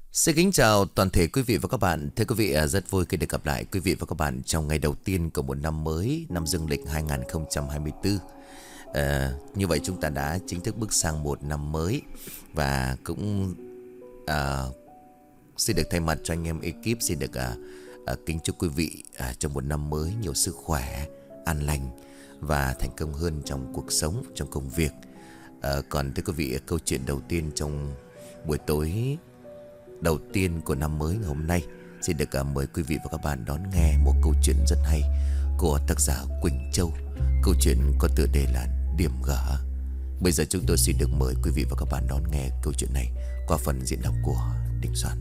Xin kính chào toàn thể quý vị và các bạn. Thưa quý vị, rất vui khi được gặp lại quý vị và các bạn trong ngày đầu tiên của một năm mới, năm Dương lịch 2024. Như vậy chúng ta đã chính thức bước sang một năm mới và cũng à, xin được thay mặt cho anh em ekip xin được kính chúc quý vị trong một năm mới nhiều sức khỏe, an lành và thành công hơn trong cuộc sống, trong công việc. Còn thưa quý vị, câu chuyện đầu tiên trong buổi tối đầu tiên của năm mới ngày hôm nay, xin được mời quý vị và các bạn đón nghe một câu chuyện rất hay của tác giả Quỳnh Châu. Câu chuyện có tựa đề là Điểm Gở. Bây giờ chúng tôi xin được mời quý vị và các bạn đón nghe câu chuyện này qua phần diễn đọc của Đình Soạn.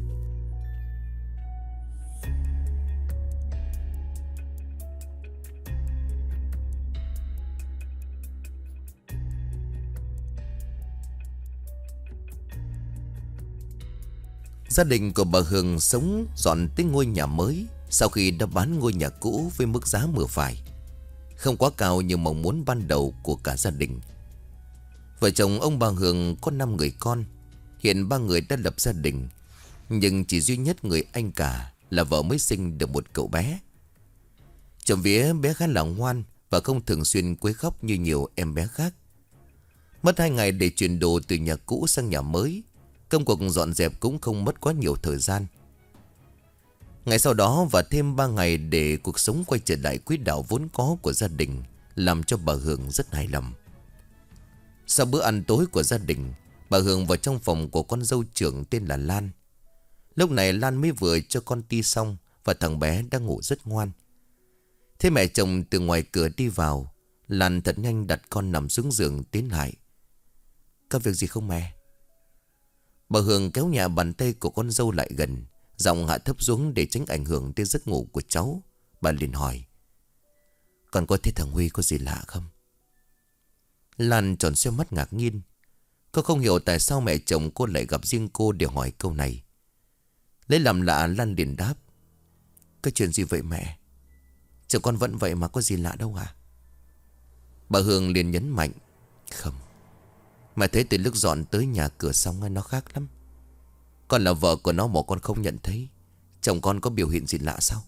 Gia đình của bà Hường sống dọn tới ngôi nhà mới sau khi đã bán ngôi nhà cũ với mức giá vừa phải, không quá cao như mong muốn ban đầu của cả gia đình. Vợ chồng ông bà Hường có 5 người con. Hiện 3 người đã lập gia đình, nhưng chỉ duy nhất người anh cả là vợ mới sinh được một cậu bé. Trộm vía bé khá là ngoan và không thường xuyên quấy khóc như nhiều em bé khác. Mất 2 ngày để chuyển đồ từ nhà cũ sang nhà mới. Công cuộc dọn dẹp cũng không mất quá nhiều thời gian. Ngày sau đó và thêm 3 ngày để cuộc sống quay trở lại quỹ đạo vốn có của gia đình, làm cho bà Hường rất hài lòng. Sau bữa ăn tối của gia đình, bà Hường vào trong phòng của con dâu trưởng tên là Lan. Lúc này Lan mới vừa cho con ti xong và thằng bé đang ngủ rất ngoan. Thế mẹ chồng từ ngoài cửa đi vào, Lan thật nhanh đặt con nằm xuống giường tiến lại. Có việc gì không mẹ? Bà Hường kéo nhẹ bàn tay của con dâu lại gần, giọng hạ thấp xuống để tránh ảnh hưởng đến giấc ngủ của cháu. Bà liền hỏi: Con có thấy thằng Huy có gì lạ không? Lan tròn xoe mắt ngạc nhiên. Cô không hiểu tại sao mẹ chồng cô lại gặp riêng cô để hỏi câu này. Lấy làm lạ, Lan liền đáp: Cái chuyện gì vậy mẹ? Chồng con vẫn vậy mà, có gì lạ đâu à? Bà Hường liền nhấn mạnh: Không, mẹ thấy từ lúc dọn tới nhà cửa xong nó khác lắm. Con là vợ của nó mà con không nhận thấy chồng con có biểu hiện gì lạ sao?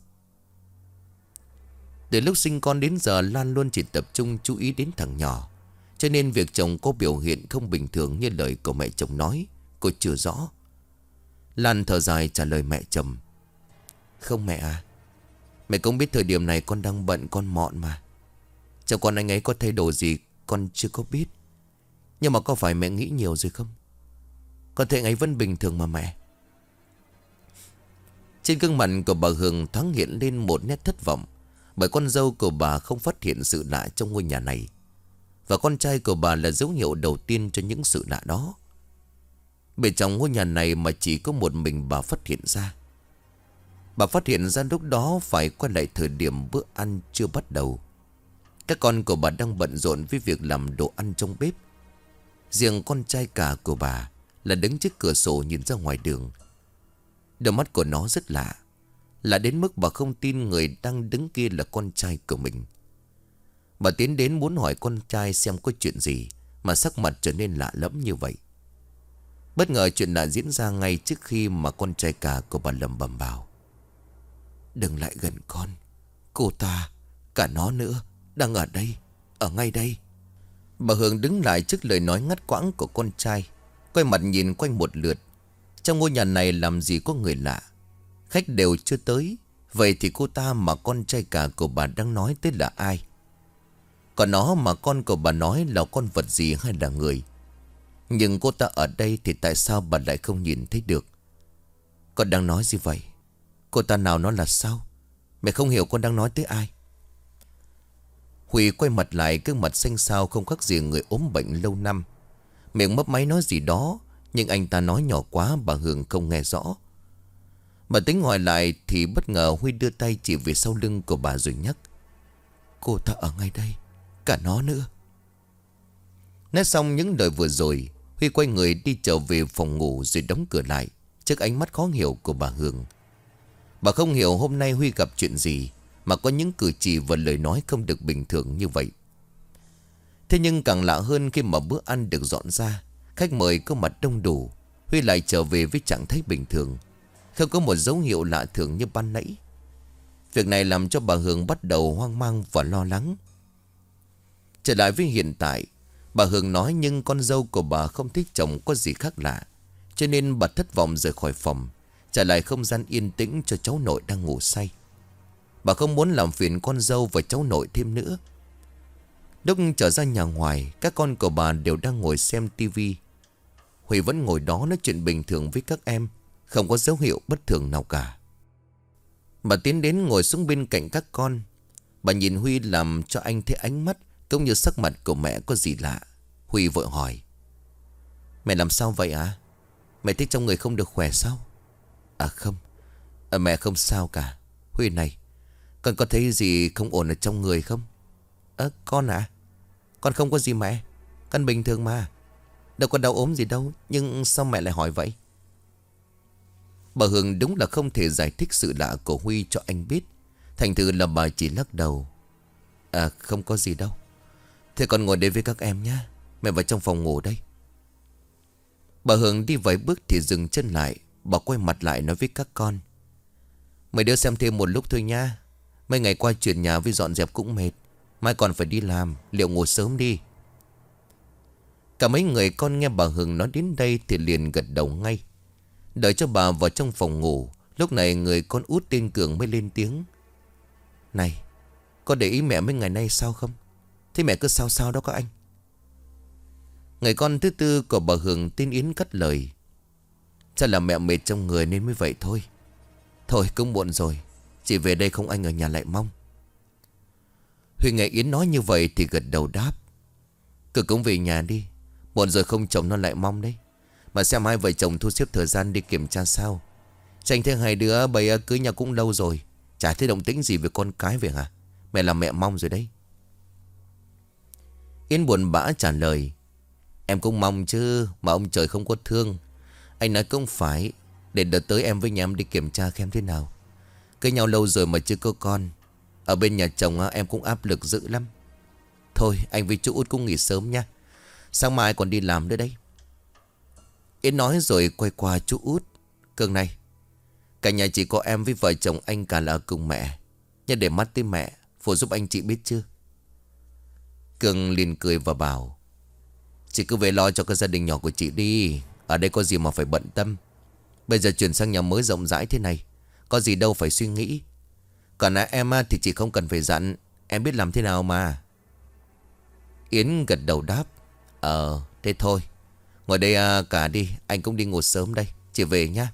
Từ lúc sinh con đến giờ, Lan luôn chỉ tập trung chú ý đến thằng nhỏ, cho nên việc chồng có biểu hiện không bình thường như lời của mẹ chồng nói, cô chưa rõ. Lan thở dài trả lời mẹ chồng: Không mẹ à, mẹ cũng biết thời điểm này con đang bận con mọn mà. Chồng con anh ấy có thay đổi gì con chưa có biết. Nhưng mà có phải mẹ nghĩ nhiều rồi không? Con thấy anh ấy vẫn bình thường mà mẹ. Trên gương mặt của bà Hường thoáng hiện lên một nét thất vọng, bởi con dâu của bà không phát hiện sự lạ trong ngôi nhà này, và con trai của bà là dấu hiệu đầu tiên cho những sự lạ đó. Bên trong ngôi nhà này mà chỉ có một mình bà phát hiện ra. Bà phát hiện ra lúc đó phải quay lại thời điểm bữa ăn chưa bắt đầu. Các con của bà đang bận rộn với việc làm đồ ăn trong bếp. Riêng con trai cả của bà là đứng trước cửa sổ nhìn ra ngoài đường. Đôi mắt của nó rất lạ, lạ đến mức bà không tin người đang đứng kia là con trai của mình. Bà tiến đến muốn hỏi con trai xem có chuyện gì mà sắc mặt trở nên lạ lẫm như vậy. Bất ngờ chuyện lạ diễn ra ngay trước khi mà con trai cả của bà lẩm bẩm bảo: Đừng lại gần con. Cô ta, cả nó nữa, đang ở đây, ở ngay đây. Bà Hường đứng lại trước lời nói ngắt quãng của con trai, quay mặt nhìn quanh một lượt. Trong ngôi nhà này làm gì có người lạ, khách đều chưa tới. Vậy thì cô ta mà con trai cả của bà đang nói tới là ai? Còn nó mà con của bà nói là con vật gì hay là người? Nhưng cô ta ở đây thì tại sao bà lại không nhìn thấy được? Con đang nói gì vậy? Cô ta nào nó là sao? Mẹ không hiểu con đang nói tới ai. Huy quay mặt lại, gương mặt xanh xao không khác gì người ốm bệnh lâu năm. Miệng mấp máy nói gì đó, nhưng anh ta nói nhỏ quá, bà Hường không nghe rõ. Bà tính hỏi lại thì bất ngờ Huy đưa tay chỉ về sau lưng của bà rồi nhắc: Cô ta ở ngay đây, cả nó nữa. Nói xong những lời vừa rồi, Huy quay người đi trở về phòng ngủ rồi đóng cửa lại trước ánh mắt khó hiểu của bà Hường. Bà không hiểu hôm nay Huy gặp chuyện gì mà có những cử chỉ và lời nói không được bình thường như vậy. Thế nhưng càng lạ hơn khi mà bữa ăn được dọn ra, khách mời có mặt đông đủ, Huy lại trở về với trạng thái bình thường, Không có một dấu hiệu lạ thường như ban nãy. Việc này làm cho bà Hường bắt đầu hoang mang và lo lắng. Trở lại với hiện tại, bà Hường nói nhưng con dâu của bà không thích chồng có gì khác lạ, cho nên bà thất vọng rời khỏi phòng, trả lại không gian yên tĩnh cho cháu nội đang ngủ say. Bà không muốn làm phiền con dâu và cháu nội thêm nữa. Lúc trở ra nhà ngoài, các con của bà đều đang ngồi xem tivi. Huy vẫn ngồi đó nói chuyện bình thường với các em, không có dấu hiệu bất thường nào cả. Bà tiến đến ngồi xuống bên cạnh các con. Bà nhìn Huy làm cho anh thấy ánh mắt cũng như sắc mặt của mẹ có gì lạ. Huy vội hỏi: Mẹ làm sao vậy à? Mẹ thấy trong người không được khỏe sao? À không, mẹ không sao cả. Huy này, con có thấy gì không ổn ở trong người không? Con à? Con không có gì mẹ, con bình thường mà, đâu có đau ốm gì đâu. Nhưng sao mẹ lại hỏi vậy? Bà Hường đúng là không thể giải thích sự lạ của Huy cho anh biết. Thành thử là bà chỉ lắc đầu: Không có gì đâu. Thế con ngồi đây với các em nhé, mẹ vào trong phòng ngủ đây. Bà Hường đi vài bước thì dừng chân lại. Bà quay mặt lại nói với các con: Mấy đứa xem thêm một lúc thôi nha. Mấy ngày qua chuyển nhà với dọn dẹp cũng mệt, mai còn phải đi làm, liệu ngủ sớm đi. Cả mấy người con nghe bà Hường nói đến đây thì liền gật đầu ngay. Đợi cho bà vào trong phòng ngủ, lúc này người con út tên Cường mới lên tiếng: Này, có để ý mẹ mấy ngày nay sao không? Thế mẹ cứ sao sao đó các anh. Người con thứ tư của bà Hường tên Yến cất lời: Chắc là mẹ mệt trong người nên mới vậy thôi. Thôi cũng muộn rồi, chị về đây không anh ở nhà lại mong. Huy nghe Yến nói như vậy thì gật đầu đáp: Cứ cũng về nhà đi, muộn rồi không chồng nó lại mong đấy. Mà xem hai vợ chồng thu xếp thời gian đi kiểm tra sao. Tranh thấy hai đứa bây cưới nhau cũng lâu rồi, chả thấy động tĩnh gì về con cái về hả? Mẹ làm mẹ mong rồi đấy. Yến buồn bã trả lời: Em cũng mong chứ, mà ông trời không có thương. Anh nói cũng phải, để đợt tới em với nhà em đi kiểm tra xem thế nào. Cưới nhau lâu rồi mà chưa có con, ở bên nhà chồng em cũng áp lực dữ lắm. Thôi anh với chú út cũng nghỉ sớm nha, sáng mai còn đi làm nữa đấy. Yến nói rồi quay qua chú út: Cường này, cả nhà chỉ có em với vợ chồng anh cả là cùng mẹ, nhớ để mắt tới mẹ, phụ giúp anh chị biết chưa? Cường liền cười và bảo: Chị cứ về lo cho cái gia đình nhỏ của chị đi, ở đây có gì mà phải bận tâm. Bây giờ chuyển sang nhà mới rộng rãi thế này, có gì đâu phải suy nghĩ. Còn em thì chị không cần phải dặn, em biết làm thế nào mà. Yến gật đầu đáp: Thế thôi, ngồi đây cả đi, anh cũng đi ngủ sớm đây, chị về nhá.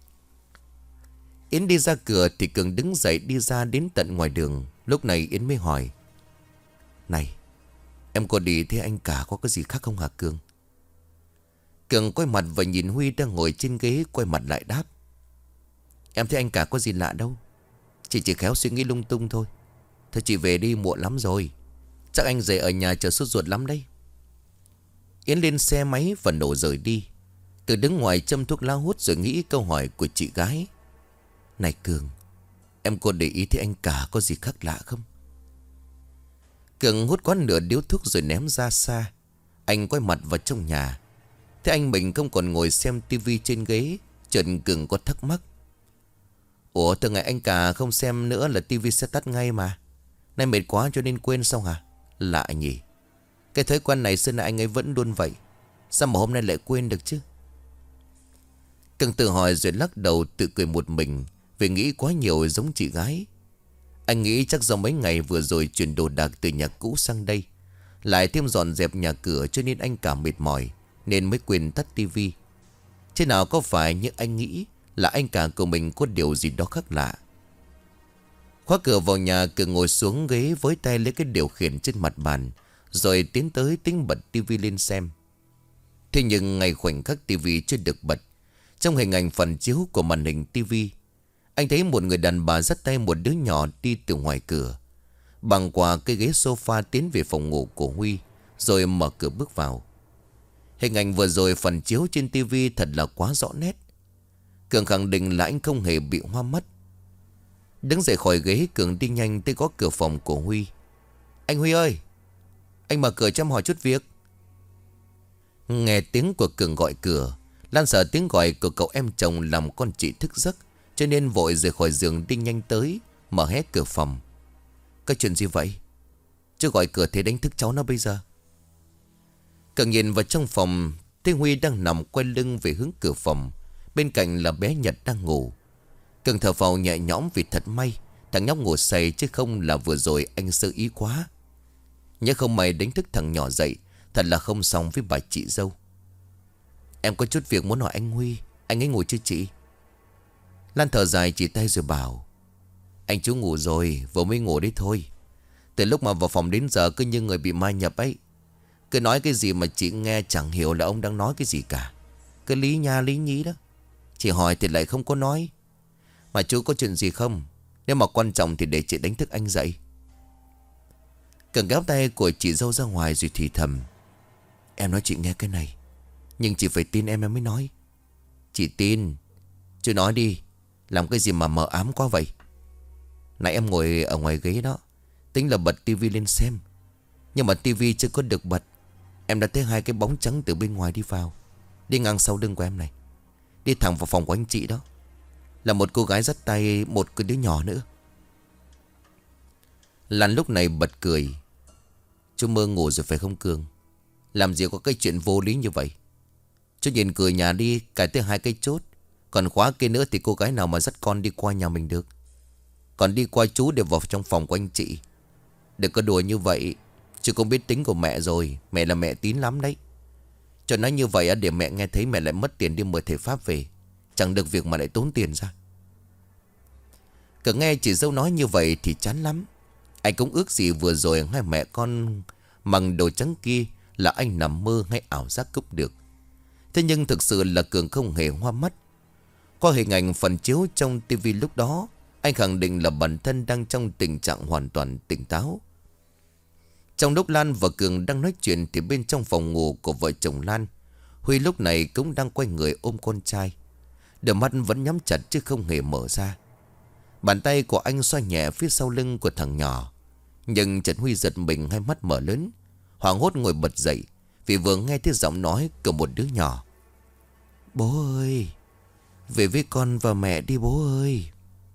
Yến đi ra cửa thì Cường đứng dậy đi ra đến tận ngoài đường. Lúc này Yến mới hỏi: Này, em có đi thấy anh cả có cái gì khác không hả Cường? Cường quay mặt và nhìn Huy đang ngồi trên ghế, quay mặt lại đáp: Em thấy anh cả có gì lạ đâu, chị chỉ khéo suy nghĩ lung tung thôi. Thôi chị về đi, muộn lắm rồi, chắc anh dậy ở nhà chờ sốt ruột lắm đấy. Yến lên xe máy và nổ rời đi. Cường đứng ngoài châm thuốc lá hút rồi nghĩ câu hỏi của chị gái: Này Cường, em có để ý thấy anh cả có gì khác lạ không? Cường hút quá nửa điếu thuốc rồi ném ra xa. Anh quay mặt vào trong nhà, thế anh mình không còn ngồi xem tivi trên ghế. Chợt Cường có thắc mắc: Ủa từ ngày anh cả không xem nữa là tivi sẽ tắt ngay mà. Nay mệt quá cho nên quên sao hả? Lạ nhỉ. Cái thói quen này xưa nay anh ấy vẫn luôn vậy, sao mà hôm nay lại quên được chứ? Cường tự hỏi rồi lắc đầu tự cười một mình, vì nghĩ quá nhiều giống chị gái. Anh nghĩ chắc do mấy ngày vừa rồi chuyển đồ đạc từ nhà cũ sang đây, lại thêm dọn dẹp nhà cửa cho nên anh cả mệt mỏi, nên mới quên tắt tivi. Thế nào có phải như anh nghĩ là anh cả của mình có điều gì đó khác lạ. Khóa cửa vào nhà, Cường ngồi xuống ghế với tay lấy cái điều khiển trên mặt bàn, rồi tiến tới tính bật tivi lên xem. Thế nhưng ngay khoảnh khắc tivi chưa được bật, trong hình ảnh phản chiếu của màn hình tivi, anh thấy một người đàn bà dắt tay một đứa nhỏ đi từ ngoài cửa, băng qua cái ghế sofa tiến về phòng ngủ của Huy, rồi mở cửa bước vào. Hình ảnh vừa rồi phản chiếu trên tivi thật là quá rõ nét. Cường khẳng định là anh không hề bị hoa mắt. Đứng dậy khỏi ghế, Cường đi nhanh tới gõ cửa phòng của Huy. Anh Huy ơi, anh mở cửa cho em hỏi chút việc. Nghe tiếng của Cường gọi cửa, Lan sợ tiếng gọi của cậu em chồng làm con chị thức giấc, cho nên vội rời khỏi giường đi nhanh tới, mở hé cửa phòng. Cái chuyện gì vậy? Chứ gọi cửa thế đánh thức cháu nó bây giờ. Càng nhìn vào trong phòng, thấy Huy đang nằm quay lưng về hướng cửa phòng. Bên cạnh là bé Nhật đang ngủ. Càng thở phào nhẹ nhõm vì thật may thằng nhóc ngủ say, chứ không là vừa rồi anh sơ ý quá. Nhớ không may đánh thức thằng nhỏ dậy, thật là không xong với bà chị dâu. Em có chút việc muốn hỏi anh Huy. Anh ấy ngủ chưa chị? Lan thở dài chỉ tay rồi bảo: Anh chú ngủ rồi, vừa mới ngủ đấy thôi. Từ lúc mà vào phòng đến giờ cứ như người bị ma nhập ấy. Cứ nói cái gì mà chị nghe chẳng hiểu là ông đang nói cái gì cả. Cứ lý nha lý nhí đó. Chị hỏi thì lại không có nói. Mà chú có chuyện gì không? Nếu mà quan trọng thì để chị đánh thức anh dậy. Cần kéo tay của chị dâu ra ngoài rồi thì thầm: Em nói chị nghe cái này, nhưng chị phải tin em mới nói. Chị tin. Chú nói đi. Làm cái gì mà mờ ám quá vậy? Nãy em ngồi ở ngoài ghế đó, tính là bật tivi lên xem, nhưng mà tivi chưa có được bật. Em đã thấy hai cái bóng trắng từ bên ngoài đi vào, đi ngang sau lưng của em này, đi thẳng vào phòng của anh chị đó. Là một cô gái dắt tay một cái đứa nhỏ nữa. Lan lúc này bật cười: Chú mơ ngủ rồi phải không Cường? Làm gì có cái chuyện vô lý như vậy. Chú nhìn cửa nhà đi, cài tới hai cái chốt, còn khóa kia nữa thì cô gái nào mà dắt con đi qua nhà mình được. Còn đi qua chú để vào trong phòng của anh chị. Đừng có đùa như vậy. Chứ không biết tính của mẹ rồi. Mẹ là mẹ tín lắm đấy. Cho nói như vậy để mẹ nghe thấy mẹ lại mất tiền đi mời thầy Pháp về. Chẳng được việc mà lại tốn tiền ra. Cả nghe chị dâu nói như vậy thì chán lắm. Anh cũng ước gì vừa rồi hai mẹ con mặc đồ trắng kia là anh nằm mơ hay ảo giác cướp được. Thế nhưng thực sự là Cường không hề hoa mắt. Qua hình ảnh phần chiếu trong tivi lúc đó, anh khẳng định là bản thân đang trong tình trạng hoàn toàn tỉnh táo. Trong lúc Lan và Cường đang nói chuyện thì bên trong phòng ngủ của vợ chồng Lan, Huy lúc này cũng đang quay người ôm con trai. Đôi mắt vẫn nhắm chặt chứ không hề mở ra. Bàn tay của anh xoa nhẹ phía sau lưng của thằng nhỏ. Nhưng chợt Huy giật mình, hai mắt mở lớn, hoảng hốt ngồi bật dậy vì vừa nghe thấy giọng nói của một đứa nhỏ: Bố ơi, về với con và mẹ đi bố ơi.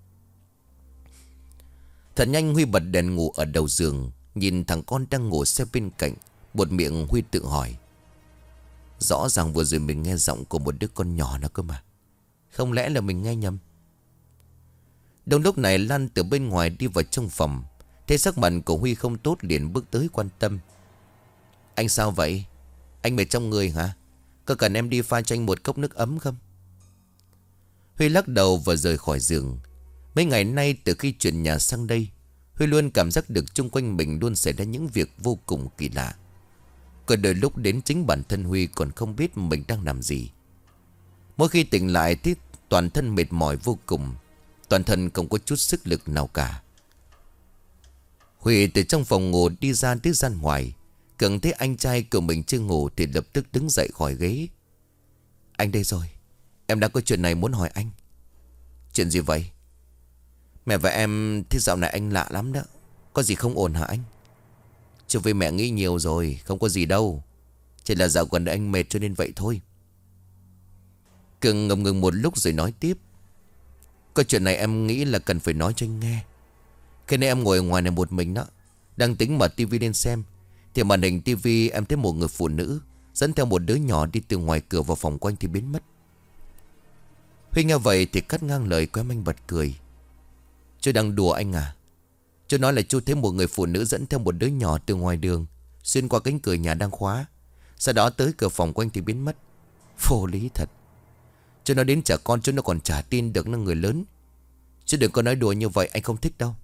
Thật nhanh Huy bật đèn ngủ ở đầu giường, nhìn thằng con đang ngủ xe bên cạnh. Buột miệng Huy tự hỏi: Rõ ràng vừa rồi mình nghe giọng của một đứa con nhỏ nào cơ mà. Không lẽ là mình nghe nhầm? Đúng lúc này Lan từ bên ngoài đi vào trong phòng, thấy sắc mặt của Huy không tốt liền bước tới quan tâm: Anh sao vậy? Anh mệt trong người hả? Có cần em đi pha cho anh một cốc nước ấm không? Huy lắc đầu và rời khỏi giường. Mấy ngày nay từ khi chuyển nhà sang đây, Huy luôn cảm giác được chung quanh mình luôn xảy ra những việc vô cùng kỳ lạ. Có đôi lúc đến chính bản thân Huy còn không biết mình đang làm gì. Mỗi khi tỉnh lại thì toàn thân mệt mỏi vô cùng, toàn thân không có chút sức lực nào cả. Huy từ trong phòng ngủ đi ra tới gian ngoài. Cần thấy anh trai của mình chưa ngủ thì lập tức đứng dậy khỏi ghế. Anh đây rồi. Em đã có chuyện này muốn hỏi anh. Chuyện gì vậy? Mẹ và em thấy dạo này anh lạ lắm đó. Có gì không ổn hả anh? Chứ vì mẹ nghĩ nhiều rồi, không có gì đâu. Chỉ là dạo gần đây anh mệt cho nên vậy thôi. Cường ngập ngừng một lúc rồi nói tiếp: Có chuyện này em nghĩ là cần phải nói cho anh nghe. Khi nãy em ngồi ngoài này một mình đó, đang tính mở tivi lên xem, thì màn hình tivi em thấy một người phụ nữ dẫn theo một đứa nhỏ đi từ ngoài cửa vào phòng của anh thì biến mất. Huy nghe vậy thì cắt ngang lời của em, anh bật cười: Chú đang đùa anh à? Chú nói là chú thấy một người phụ nữ dẫn theo một đứa nhỏ từ ngoài đường xuyên qua cánh cửa nhà đang khóa, sau đó tới cửa phòng của anh thì biến mất. Vô lý thật. Chú nói đến trẻ con chú nó còn chả tin được nó người lớn. Chú đừng có nói đùa như vậy, anh không thích đâu.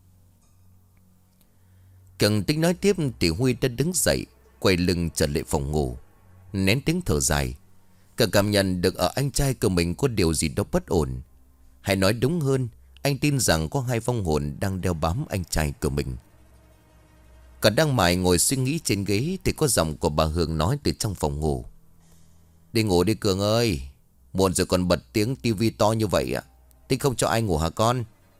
Cần tính nói tiếp thì Huy đã đứng dậy, quay lưng trở lại phòng ngủ, nén tiếng thở dài. Cần cảm nhận được ở anh trai của mình có điều gì đó bất ổn. Hay nói đúng hơn, anh tin rằng có hai vong hồn đang đeo bám anh trai của mình. Cả đang mải ngồi suy nghĩ trên ghế thì có giọng của bà Hương nói từ trong phòng ngủ: Đi ngủ đi Cường ơi, muộn rồi còn bật tiếng tivi to như vậy à? Tính không cho ai ngủ hả con?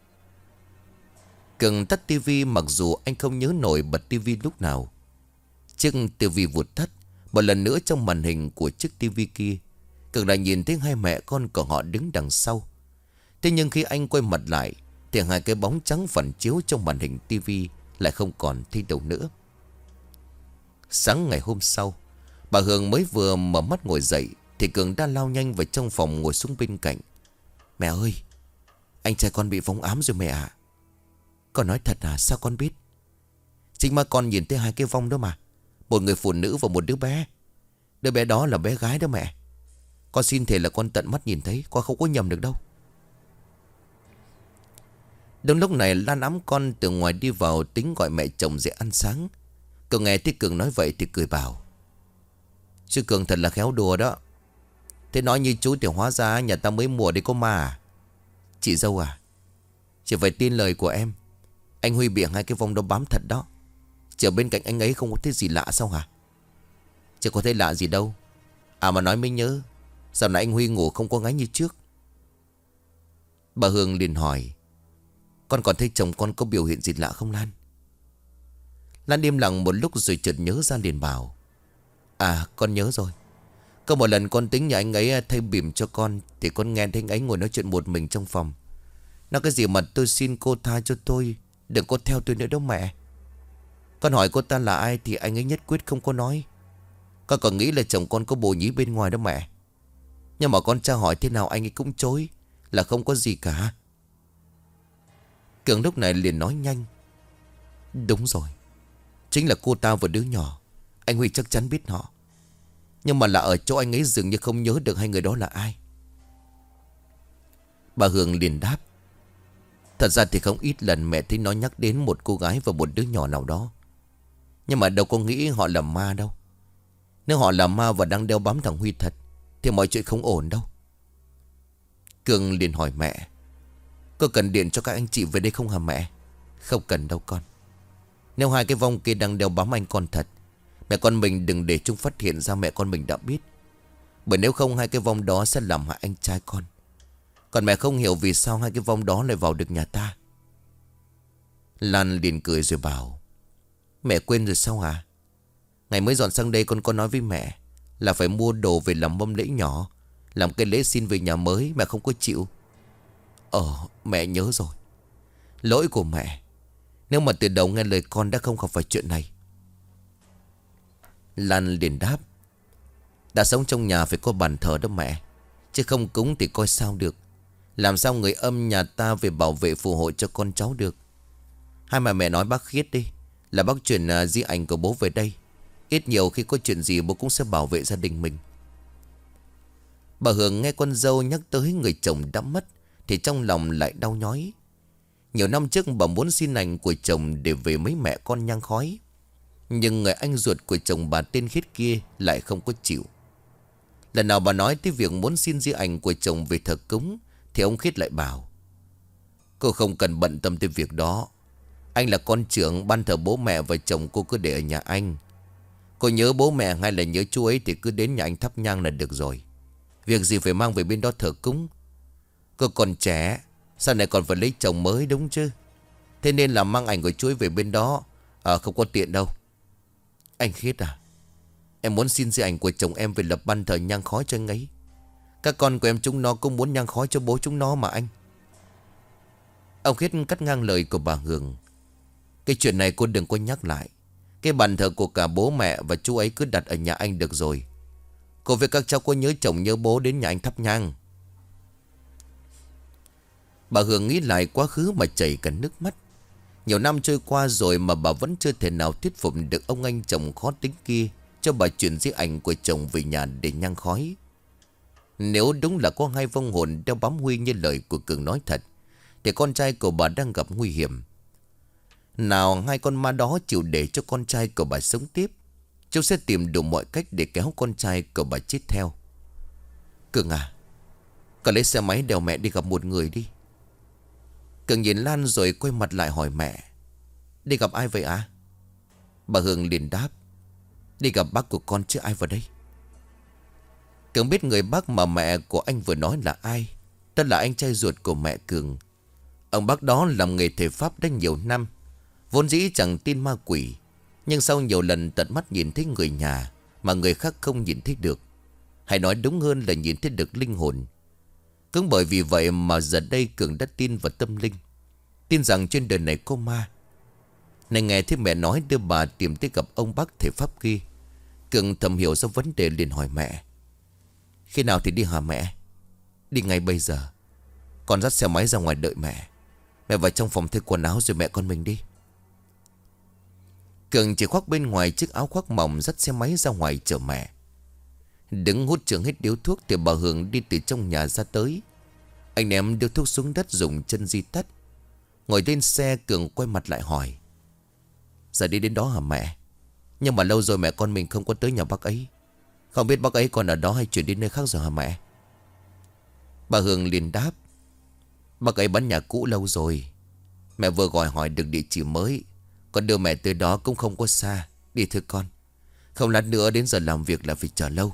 Cường tắt tivi, mặc dù anh không nhớ nổi bật tivi lúc nào. Chiếc tivi vụt tắt. Một lần nữa trong màn hình của chiếc tivi kia, Cường đã nhìn thấy hai mẹ con của họ đứng đằng sau. Thế nhưng khi anh quay mặt lại thì hai cái bóng trắng phản chiếu trong màn hình tivi lại không còn thấy đâu nữa. Sáng ngày hôm sau, bà Hường mới vừa mở mắt ngồi dậy thì Cường đã lao nhanh vào trong phòng ngồi xuống bên cạnh. Mẹ ơi, anh trai con bị vong ám rồi mẹ ạ. Con nói thật à? Sao con biết? Chính mà con nhìn thấy hai cái vong đó mà. Một người phụ nữ và một đứa bé. Đứa bé đó là bé gái đó mẹ. Con xin thề là con tận mắt nhìn thấy. Con không có nhầm được đâu. Đúng lúc này Lan ẵm con từ ngoài đi vào, tính gọi mẹ chồng dậy ăn sáng. Cường nghe thấy Cường nói vậy thì cười bảo: Chứ Cường thật là khéo đùa đó. Thế nói như chú thì hóa ra nhà ta mới mùa đây có ma à? Chị dâu à, chị phải tin lời của em. Anh Huy bị hai cái vong đó bám thật đó. Chị ở bên cạnh anh ấy không có thấy gì lạ sao hả? Chị có thấy lạ gì đâu. À mà nói mới nhớ, dạo này anh Huy ngủ không có ngáy như trước. Bà Hương liền hỏi: Con còn thấy chồng con có biểu hiện gì lạ không Lan? Lan im lặng một lúc rồi chợt nhớ ra liền bảo: À con nhớ rồi. Có một lần con tính nhà anh ấy thay bỉm cho con thì con nghe thấy anh ấy ngồi nói chuyện một mình trong phòng. Nói cái gì mà tôi xin cô tha cho tôi, đừng có theo tôi nữa đâu mẹ. Con hỏi cô ta là ai thì anh ấy nhất quyết không có nói. Con còn nghĩ là chồng con có bồ nhí bên ngoài đó mẹ. Nhưng mà con tra hỏi thế nào anh ấy cũng chối là không có gì cả. Cường lúc này liền nói nhanh: Đúng rồi, chính là cô ta và đứa nhỏ. Anh Huy chắc chắn biết họ. Nhưng mà là ở chỗ anh ấy dường như không nhớ được hai người đó là ai. Bà Hương liền đáp: Thật ra thì không ít lần mẹ thấy nó nhắc đến một cô gái và một đứa nhỏ nào đó. Nhưng mà đâu có nghĩ họ là ma đâu. Nếu họ là ma và đang đeo bám thằng Huy thật thì mọi chuyện không ổn đâu. Cường liền hỏi mẹ: Có cần điện cho các anh chị về đây không hả mẹ? Không cần đâu con. Nếu hai cái vong kia đang đeo bám anh con thật, mẹ con mình đừng để chúng phát hiện ra mẹ con mình đã biết. Bởi nếu không hai cái vong đó sẽ làm hại anh trai con. Còn mẹ không hiểu vì sao hai cái vong đó lại vào được nhà ta. Lan liền cười rồi bảo: Mẹ quên rồi sao hả? Ngày mới dọn sang đây con có nói với mẹ là phải mua đồ về làm mâm lễ nhỏ, làm cái lễ xin về nhà mới. Mẹ không có chịu. Mẹ nhớ rồi. Lỗi của mẹ. Nếu mà từ đầu nghe lời con đã không gặp phải chuyện này. Lan liền đáp: Đã sống trong nhà phải có bàn thờ đó mẹ. Chứ không cúng thì coi sao được. Làm sao người âm nhà ta về bảo vệ phù hộ cho con cháu được. Hay mà mẹ nói bác Khiết đi, là bác chuyển di ảnh của bố về đây. Ít nhiều khi có chuyện gì bố cũng sẽ bảo vệ gia đình mình. Bà Hương nghe con dâu nhắc tới người chồng đã mất thì trong lòng lại đau nhói. Nhiều năm trước bà muốn xin ảnh của chồng để về mấy mẹ con nhang khói. Nhưng người anh ruột của chồng bà tên Khiết kia lại không có chịu. Lần nào bà nói tới việc muốn xin di ảnh của chồng về thờ cúng thì ông Khiết lại bảo: Cô không cần bận tâm tới việc đó. Anh là con trưởng, ban thờ bố mẹ và chồng cô cứ để ở nhà anh. Cô nhớ bố mẹ hay là nhớ chú ấy thì cứ đến nhà anh thắp nhang là được rồi. Việc gì phải mang về bên đó thờ cúng. Cô còn trẻ, sau này còn phải lấy chồng mới đúng chứ. Thế nên là mang ảnh của chú ấy về bên đó không có tiện đâu. Anh Khiết à, em muốn xin di ảnh của chồng em về lập ban thờ nhang khói cho anh ấy. Các con của em chúng nó cũng muốn nhang khói cho bố chúng nó mà anh. Ông Khiết cắt ngang lời của bà Hương: Cái chuyện này cô đừng có nhắc lại. Cái bàn thờ của cả bố mẹ và chú ấy cứ đặt ở nhà anh được rồi. Cô với các cháu có nhớ chồng nhớ bố đến nhà anh thắp nhang. Bà Hương nghĩ lại quá khứ mà chảy cả nước mắt. Nhiều năm trôi qua rồi mà bà vẫn chưa thể nào thuyết phục được ông anh chồng khó tính kia cho bà chuyển di ảnh của chồng về nhà để nhang khói. Nếu đúng là có hai vong hồn đeo bám Huy như lời của Cường nói thật thì con trai của bà đang gặp nguy hiểm. Nào hai con ma đó chịu để cho con trai của bà sống tiếp, chúng sẽ tìm đủ mọi cách để kéo con trai của bà chết theo. Cường à, con lấy xe máy đèo mẹ đi gặp một người đi. Cường nhìn Lan rồi quay mặt lại hỏi mẹ: Đi gặp ai vậy à? Bà Hương liền đáp: Đi gặp bác của con chứ ai vào đây. Cường biết người bác mà mẹ của anh vừa nói là ai. Đó là anh trai ruột của mẹ Cường. Ông bác đó làm nghề thầy pháp đã nhiều năm, vốn dĩ chẳng tin ma quỷ. Nhưng sau nhiều lần tận mắt nhìn thấy người nhà mà người khác không nhìn thấy được, Hay nói đúng hơn là nhìn thấy được linh hồn. Cũng bởi vì vậy mà giờ đây Cường đã tin vào tâm linh, tin rằng trên đời này có ma. Này nghe thấy mẹ nói đưa bà tìm tới gặp ông bác thầy pháp kia, Cường thầm hiểu ra vấn đề liền hỏi mẹ: khi nào thì đi hả mẹ? Đi ngay bây giờ. Con dắt xe máy ra ngoài đợi mẹ. Mẹ vào trong phòng thay quần áo rồi mẹ con mình đi. Cường chỉ khoác bên ngoài chiếc áo khoác mỏng, dắt xe máy ra ngoài chờ mẹ. Đứng hút chừng hết điếu thuốc thì bà Hường đi từ trong nhà ra tới. Anh ném điếu thuốc xuống đất dùng chân di tắt. Ngồi lên xe, Cường quay mặt lại hỏi: giờ đi đến đó hả mẹ? Nhưng mà lâu rồi mẹ con mình không có tới nhà bác ấy. Không biết bác ấy còn ở đó hay chuyển đi nơi khác rồi hả mẹ? Bà Hường liền đáp: bác ấy bán nhà cũ lâu rồi. Mẹ vừa gọi hỏi được địa chỉ mới, con đưa mẹ tới đó cũng không có xa. Đi thôi con, không lát nữa đến giờ làm việc là phải chờ lâu.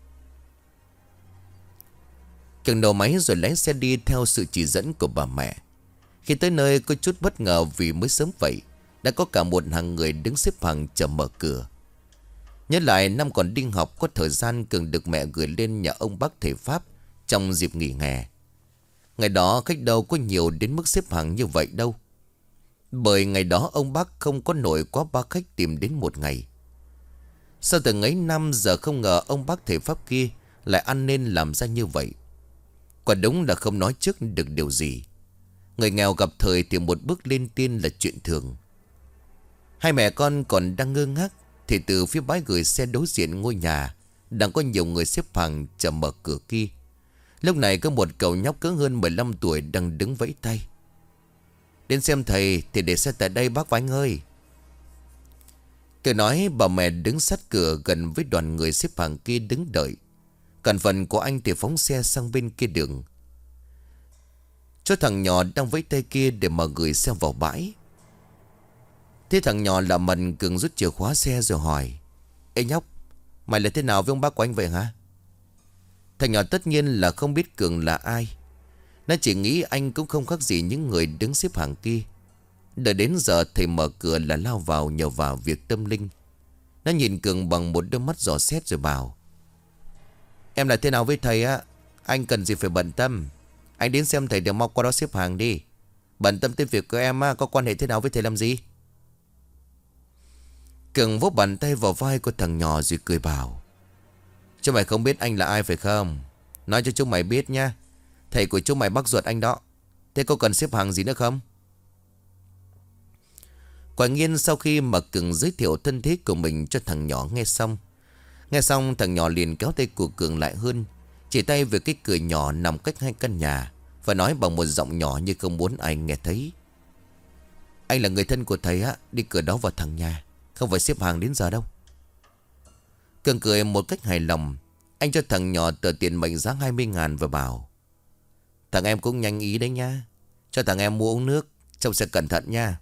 Cường nổ máy rồi lái xe đi theo sự chỉ dẫn của bà mẹ. Khi tới nơi có chút bất ngờ vì mới sớm vậy đã có cả một hàng người đứng xếp hàng chờ mở cửa. Nhớ lại năm còn đi học, có thời gian Cường được mẹ gửi lên nhà ông bác thầy Pháp trong dịp nghỉ hè. Ngày đó khách đâu có nhiều đến mức xếp hàng như vậy đâu, bởi ngày đó ông bác không có nổi quá 3 khách tìm đến một ngày. Sau từng ấy năm, giờ không ngờ ông bác thầy Pháp kia lại ăn nên làm ra như vậy. Quả đúng là không nói trước được điều gì. Người nghèo gặp thời thì một bước lên tiên là chuyện thường. Hai mẹ con còn đang ngơ ngác thì từ phía bãi gửi xe đối diện ngôi nhà đang có nhiều người xếp hàng chờ mở cửa kia. Lúc này có một cậu nhóc cỡ hơn 15 tuổi đang đứng vẫy tay: đến xem thầy thì để xe tại đây bác Vánh ơi. Tôi nói, bà mẹ đứng sát cửa gần với đoàn người xếp hàng kia đứng đợi. Còn phần của anh thì phóng xe sang bên kia đường, cho thằng nhỏ đang vẫy tay kia để mà gửi xe vào bãi. Thế thằng nhỏ lạ mặt, Cường rút chìa khóa xe rồi hỏi: ê nhóc, mày là thế nào với ông bác của anh vậy hả? Thằng nhỏ tất nhiên là không biết Cường là ai. Nó chỉ nghĩ anh cũng không khác gì những người đứng xếp hàng kia. Đợi đến giờ thầy mở cửa là lao vào nhờ vào việc tâm linh. Nó nhìn Cường bằng một đôi mắt dò xét rồi bảo: em là thế nào với thầy á? Anh cần gì phải bận tâm. Anh đến xem thầy đều mau qua đó xếp hàng đi. Bận tâm tới việc của em á, có quan hệ thế nào với thầy làm gì? Cường vỗ bàn tay vào vai của thằng nhỏ rồi cười bảo: chúng mày không biết anh là ai phải không? Nói cho chúng mày biết nha, thầy của chúng mày bác ruột anh đó. Thế có cần xếp hàng gì nữa không? Quả nhiên sau khi mà Cường giới thiệu thân thế của mình cho thằng nhỏ nghe xong thằng nhỏ liền kéo tay của Cường lại hơn, chỉ tay về cái cửa nhỏ nằm cách 2 căn nhà và nói bằng một giọng nhỏ như không muốn ai nghe thấy: anh là người thân của thầy á, đi cửa đó vào thằng nhà, không phải xếp hàng đến giờ đâu. Cường cười một cách hài lòng. Anh cho thằng nhỏ tờ tiền mệnh giá 20.000 và bảo: thằng em cũng nhanh ý đấy nha, cho thằng em mua uống nước, trông sẽ cẩn thận nha.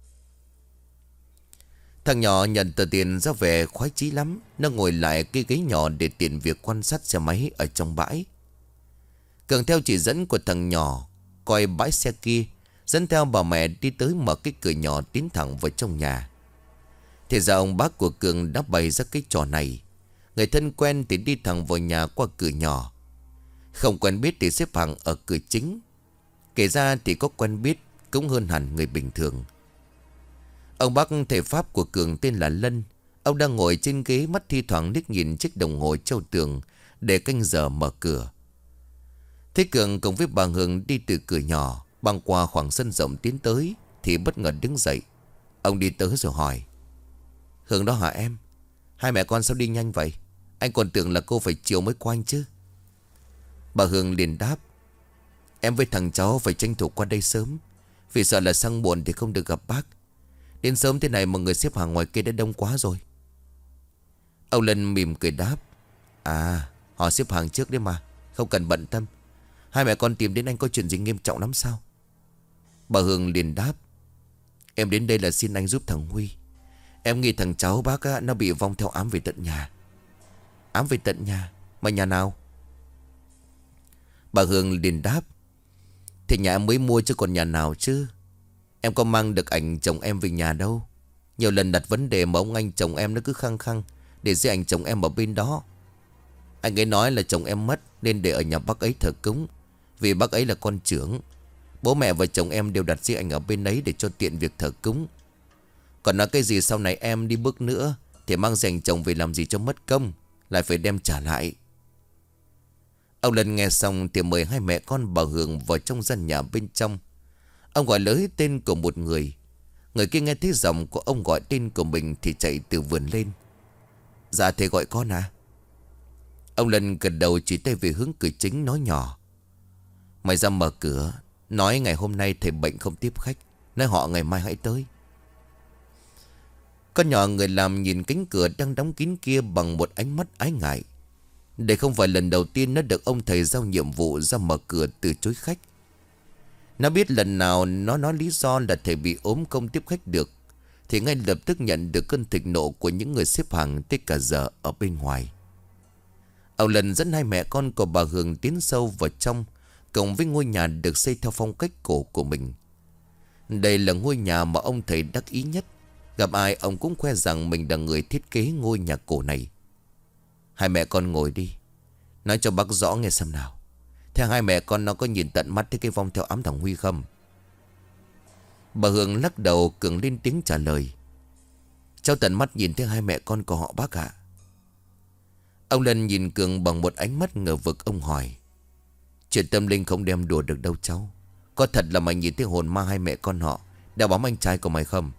Thằng nhỏ nhận tờ tiền ra về khoái chí lắm. Nó ngồi lại cái ghế nhỏ để tiện việc quan sát xe máy ở trong bãi. Cường theo chỉ dẫn của thằng nhỏ coi bãi xe kia, dẫn theo bà mẹ đi tới mở cái cửa nhỏ tiến thẳng vào trong nhà. Thì ra ông bác của Cường đã bày ra cái trò này. Người thân quen thì đi thẳng vào nhà qua cửa nhỏ, không quen biết thì xếp hàng ở cửa chính. Kể ra thì có quen biết cũng hơn hẳn người bình thường. Ông bác thầy Pháp của Cường tên là Lân. Ông đang ngồi trên ghế, mắt thi thoảng liếc nhìn chiếc đồng hồ treo tường để canh giờ mở cửa. Thế Cường cùng với bà Hường đi từ cửa nhỏ băng qua khoảng sân rộng tiến tới thì bất ngờ đứng dậy. Ông đi tới rồi hỏi: Hường đó hả em? Hai mẹ con sao đi nhanh vậy? Anh còn tưởng là cô phải chiều mới qua anh chứ. Bà Hương liền đáp: em với thằng cháu phải tranh thủ qua đây sớm, vì sợ là sang muộn thì không được gặp bác. Đến sớm thế này mà người xếp hàng ngoài kia đã đông quá rồi. Ông Lân mỉm cười đáp: à, họ xếp hàng trước đấy mà, không cần bận tâm. Hai mẹ con tìm đến anh có chuyện gì nghiêm trọng lắm sao? Bà Hương liền đáp: em đến đây là xin anh giúp thằng Huy. Em nghĩ thằng cháu bác á, nó bị vong theo ám về tận nhà. Ám về tận nhà? Mà nhà nào? Bà Hương liền đáp: thì nhà em mới mua chứ còn nhà nào chứ. Em có mang được ảnh chồng em về nhà đâu. Nhiều lần đặt vấn đề mà ông anh chồng em nó cứ khăng khăng để giết ảnh chồng em ở bên đó. Anh ấy nói là chồng em mất nên để ở nhà bác ấy thờ cúng, vì bác ấy là con trưởng. Bố mẹ và chồng em đều đặt di ảnh ở bên ấy để cho tiện việc thờ cúng. Còn nói cái gì sau này em đi bước nữa thì mang dành chồng về làm gì cho mất công, lại phải đem trả lại. Ông Lân nghe xong thì mời hai mẹ con bà Hường vào trong gian nhà bên trong. Ông gọi lấy tên của một người. Người kia nghe thấy giọng của ông gọi tên của mình thì chạy từ vườn lên. Dạ thầy gọi con à? Ông Lân gật đầu chỉ tay về hướng cửa chính nói nhỏ. Mày ra mở cửa, nói ngày hôm nay thầy bệnh không tiếp khách, nói họ ngày mai hãy tới. Con nhỏ người làm nhìn cánh cửa đang đóng kín kia bằng một ánh mắt ái ngại. Đây không phải lần đầu tiên nó được ông thầy giao nhiệm vụ ra mở cửa từ chối khách. Nó biết lần nào nó nói lý do là thầy bị ốm không tiếp khách được thì ngay lập tức nhận được cơn thịnh nộ của những người xếp hàng tới cả giờ ở bên ngoài. Ông Lần dẫn hai mẹ con của bà Hường tiến sâu vào trong, cộng với ngôi nhà được xây theo phong cách cổ của mình. Đây là ngôi nhà mà ông thầy đắc ý nhất. Gặp ai ông cũng khoe rằng mình là người thiết kế ngôi nhà cổ này. Hai mẹ con ngồi đi, nói cho bác rõ nghe xem nào. Thế hai mẹ con nó có nhìn tận mắt thấy cái vong theo ám thằng Huy không? Bà Hường lắc đầu, Cường lên tiếng trả lời. Cháu tận mắt nhìn thấy hai mẹ con của họ bác ạ. Ông Lân nhìn Cường bằng một ánh mắt ngờ vực. Ông hỏi. Chuyện tâm linh không đem đùa được đâu cháu. Có thật là mày nhìn thấy hồn ma hai mẹ con họ đeo bám anh trai của mày không?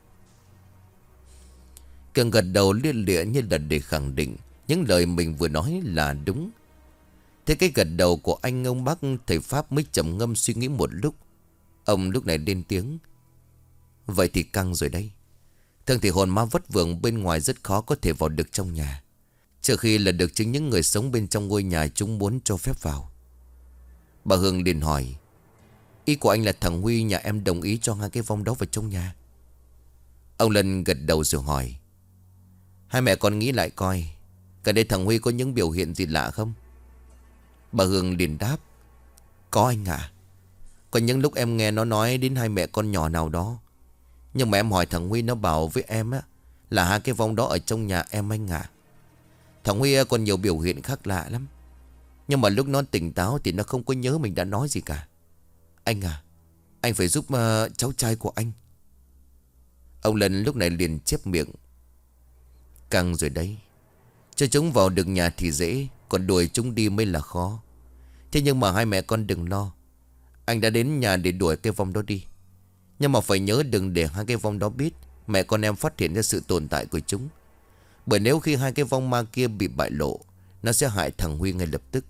Cường gật đầu lia lịa như là để khẳng định những lời mình vừa nói là đúng. Thế cái gật đầu của ông bác thầy Pháp mới trầm ngâm suy nghĩ một lúc. Ông lúc này lên tiếng. Vậy thì căng rồi đây. Thường thì hồn ma vất vưởng bên ngoài rất khó có thể vào được trong nhà, trừ khi là được chính những người sống bên trong ngôi nhà chúng muốn cho phép vào. Bà Hương liền hỏi. Ý của anh là thằng Huy nhà em đồng ý cho hai cái vong đó vào trong nhà? Ông Lân gật đầu rồi hỏi. Hai mẹ con nghĩ lại coi, gần đây thằng Huy có những biểu hiện gì lạ không? Bà Hương liền đáp. Có anh ạ. Có những lúc em nghe nó nói đến hai mẹ con nhỏ nào đó. Nhưng mà em hỏi thằng Huy, nó bảo với em á là hai cái vong đó ở trong nhà em anh ạ. Thằng Huy còn nhiều biểu hiện khác lạ lắm. Nhưng mà lúc nó tỉnh táo thì nó không có nhớ mình đã nói gì cả. Anh à, anh phải giúp cháu trai của anh. Ông Lân lúc này liền chép miệng. Căng rồi đấy. Cho chúng vào được nhà thì dễ, còn đuổi chúng đi mới là khó. Thế nhưng mà hai mẹ con đừng lo. Anh đã đến nhà để đuổi cái vong đó đi. Nhưng mà phải nhớ đừng để hai cái vong đó biết mẹ con em phát hiện ra sự tồn tại của chúng. Bởi nếu khi hai cái vong ma kia bị bại lộ, nó sẽ hại thằng Huy ngay lập tức.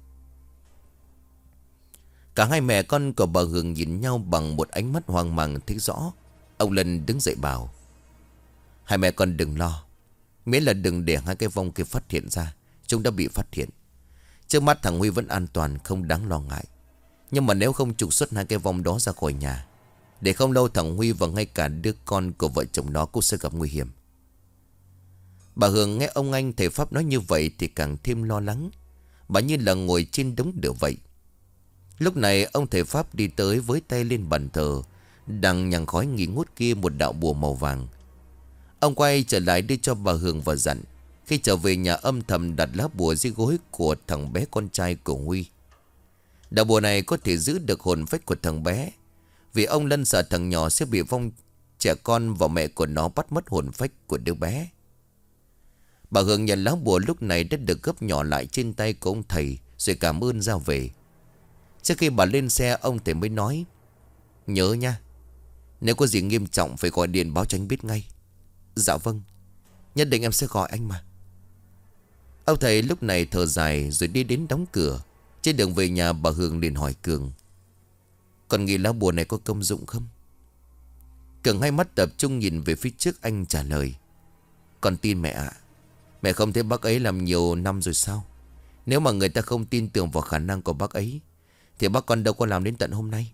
Cả hai mẹ con của bà Hường nhìn nhau bằng một ánh mắt hoang mang thấy rõ. Ông Lân đứng dậy bảo. Hai mẹ con đừng lo. Miễn là đừng để hai cái vong kia phát hiện ra. Chúng đã bị phát hiện. Trước mắt thằng Huy vẫn an toàn, không đáng lo ngại. Nhưng mà nếu không trục xuất hai cái vong đó ra khỏi nhà, để không lâu thằng Huy và ngay cả đứa con của vợ chồng nó cũng sẽ gặp nguy hiểm. Bà Hường nghe ông anh thầy Pháp nói như vậy thì càng thêm lo lắng. Bà như là ngồi trên đống lửa vậy. Lúc này ông thầy Pháp đi tới với tay lên bàn thờ, đang nhằng khói nghi ngút kia một đạo bùa màu vàng. Ông quay trở lại đưa cho bà Hường và dặn. Khi trở về nhà âm thầm đặt lá bùa dưới gối của thằng bé con trai của Huy. Đạo bùa này có thể giữ được hồn phách của thằng bé, vì ông Lân sợ thằng nhỏ sẽ bị vong trẻ con và mẹ của nó bắt mất hồn phách của đứa bé. Bà Hương nhận lá bùa lúc này đã được gấp nhỏ lại trên tay của ông thầy, rồi cảm ơn ra về. Trước khi bà lên xe, ông thầy mới nói. Nhớ nha, nếu có gì nghiêm trọng phải gọi điện báo cho anh biết ngay. Dạ vâng, nhất định em sẽ gọi anh mà. Ông thầy lúc này thở dài rồi đi đến đóng cửa. Trên đường về nhà bà Hương liền hỏi Cường. Còn nghĩ lá bùa này có công dụng không? Cường hai mắt tập trung nhìn về phía trước, anh trả lời. Con tin mẹ ạ. Mẹ không thấy bác ấy làm nhiều năm rồi sao? Nếu mà người ta không tin tưởng vào khả năng của bác ấy thì bác con đâu có làm đến tận hôm nay.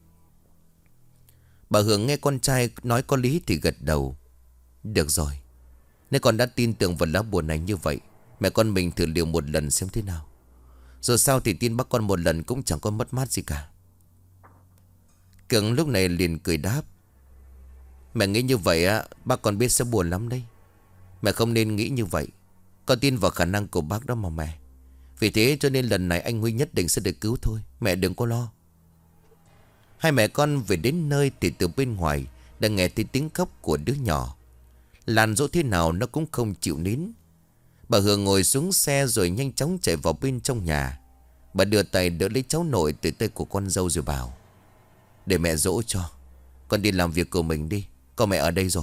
Bà Hương nghe con trai nói có lý thì gật đầu. Được rồi, nếu con đã tin tưởng vào lá bùa này như vậy, mẹ con mình thử liều một lần xem thế nào. Rồi sau thì tin bác con một lần cũng chẳng có mất mát gì cả. Cường lúc này liền cười đáp. Mẹ nghĩ như vậy á, bác con biết sẽ buồn lắm đấy. Mẹ không nên nghĩ như vậy. Con tin vào khả năng của bác đó mà mẹ. Vì thế cho nên lần này anh Huy nhất định sẽ được cứu thôi. Mẹ đừng có lo. Hai mẹ con về đến nơi thì từ bên ngoài đã nghe thấy tiếng khóc của đứa nhỏ. Lan dỗ thế nào nó cũng không chịu nín. Bà Hường ngồi xuống xe rồi nhanh chóng chạy vào bên trong nhà. Bà đưa tay đỡ lấy cháu nội từ tay của con dâu rồi bảo: để mẹ dỗ cho. Con đi làm việc của mình đi. Có mẹ ở đây rồi.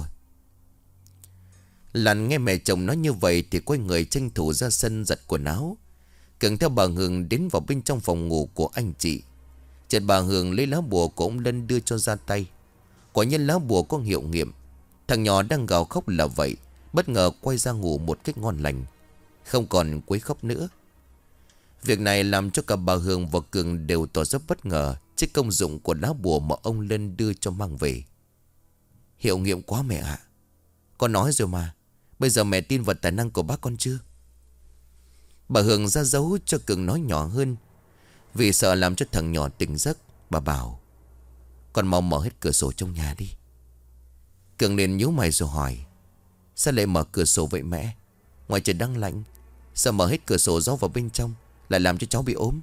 Lan nghe mẹ chồng nói như vậy thì quay người tranh thủ ra sân giặt quần áo, Cường theo bà Hường đến vào bên trong phòng ngủ của anh chị. Chợt bà Hường lấy lá bùa của ông Lân đưa cho ra tay. Quả nhiên lá bùa có hiệu nghiệm. Thằng nhỏ đang gào khóc là vậy, bất ngờ quay ra ngủ một cách ngon lành, không còn quấy khóc nữa. Việc này làm cho cả bà Hường và Cường đều tỏ ra bất ngờ trước công dụng của lá bùa mà ông Lân đưa cho mang về. Hiệu nghiệm quá mẹ ạ. Con nói rồi mà. Bây giờ mẹ tin vào tài năng của bác con chưa? Bà Hường ra dấu cho Cường nói nhỏ hơn, vì sợ làm cho thằng nhỏ tỉnh giấc. Bà bảo: con mau mở hết cửa sổ trong nhà đi. Cường liền nhíu mày rồi hỏi: sao lại mở cửa sổ vậy mẹ? Ngoài trời đang lạnh, sao mở hết cửa sổ gió vào bên trong, lại làm cho cháu bị ốm?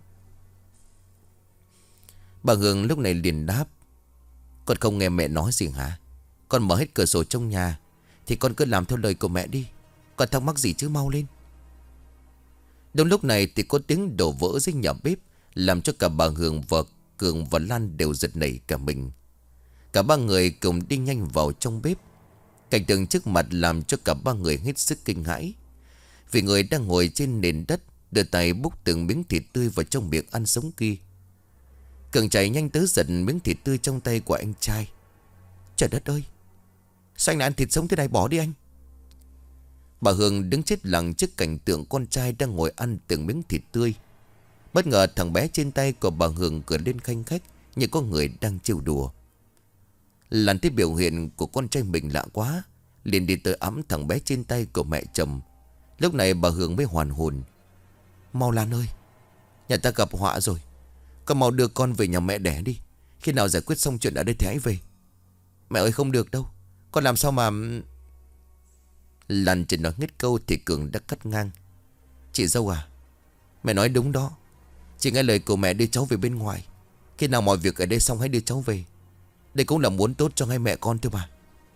Bà Hường lúc này liền đáp: con không nghe mẹ nói gì hả? Con mở hết cửa sổ trong nhà thì con cứ làm theo lời của mẹ đi. Con thắc mắc gì chứ, mau lên. Đúng lúc này thì có tiếng đổ vỡ dưới nhà bếp, làm cho cả bà Hường và Cường và Lan đều giật nảy cả mình. Cả ba người cùng đi nhanh vào trong bếp. Cảnh tượng trước mặt làm cho cả ba người hết sức kinh hãi. Vì người đang ngồi trên nền đất, đưa tay búc từng miếng thịt tươi vào trong miệng ăn sống kia. Cường chạy nhanh tới giật miếng thịt tươi trong tay của anh trai. Trời đất ơi, sao anh lại ăn thịt sống thế này, bỏ đi anh. Bà Hương đứng chết lặng trước cảnh tượng con trai đang ngồi ăn từng miếng thịt tươi. Bất ngờ thằng bé trên tay của bà Hương cười lên khanh khách như có người đang trêu đùa. Lần thấy biểu hiện của con trai mình lạ quá, liền đi tới ẵm thằng bé trên tay của mẹ chồng. Lúc này bà Hương mới hoàn hồn. Mau Lan ơi, nhà ta gặp họa rồi. Con mau đưa con về nhà mẹ đẻ đi. Khi nào giải quyết xong chuyện ở đây thì hãy về. Mẹ ơi, không được đâu. Con làm sao mà... Lan chỉ nói hết câu thì Cường đã cắt ngang. Chị dâu à, mẹ nói đúng đó. Chị nghe lời của mẹ đưa cháu về bên ngoài. Khi nào mọi việc ở đây xong hãy đưa cháu về. Đây cũng là muốn tốt cho hai mẹ con thôi mà.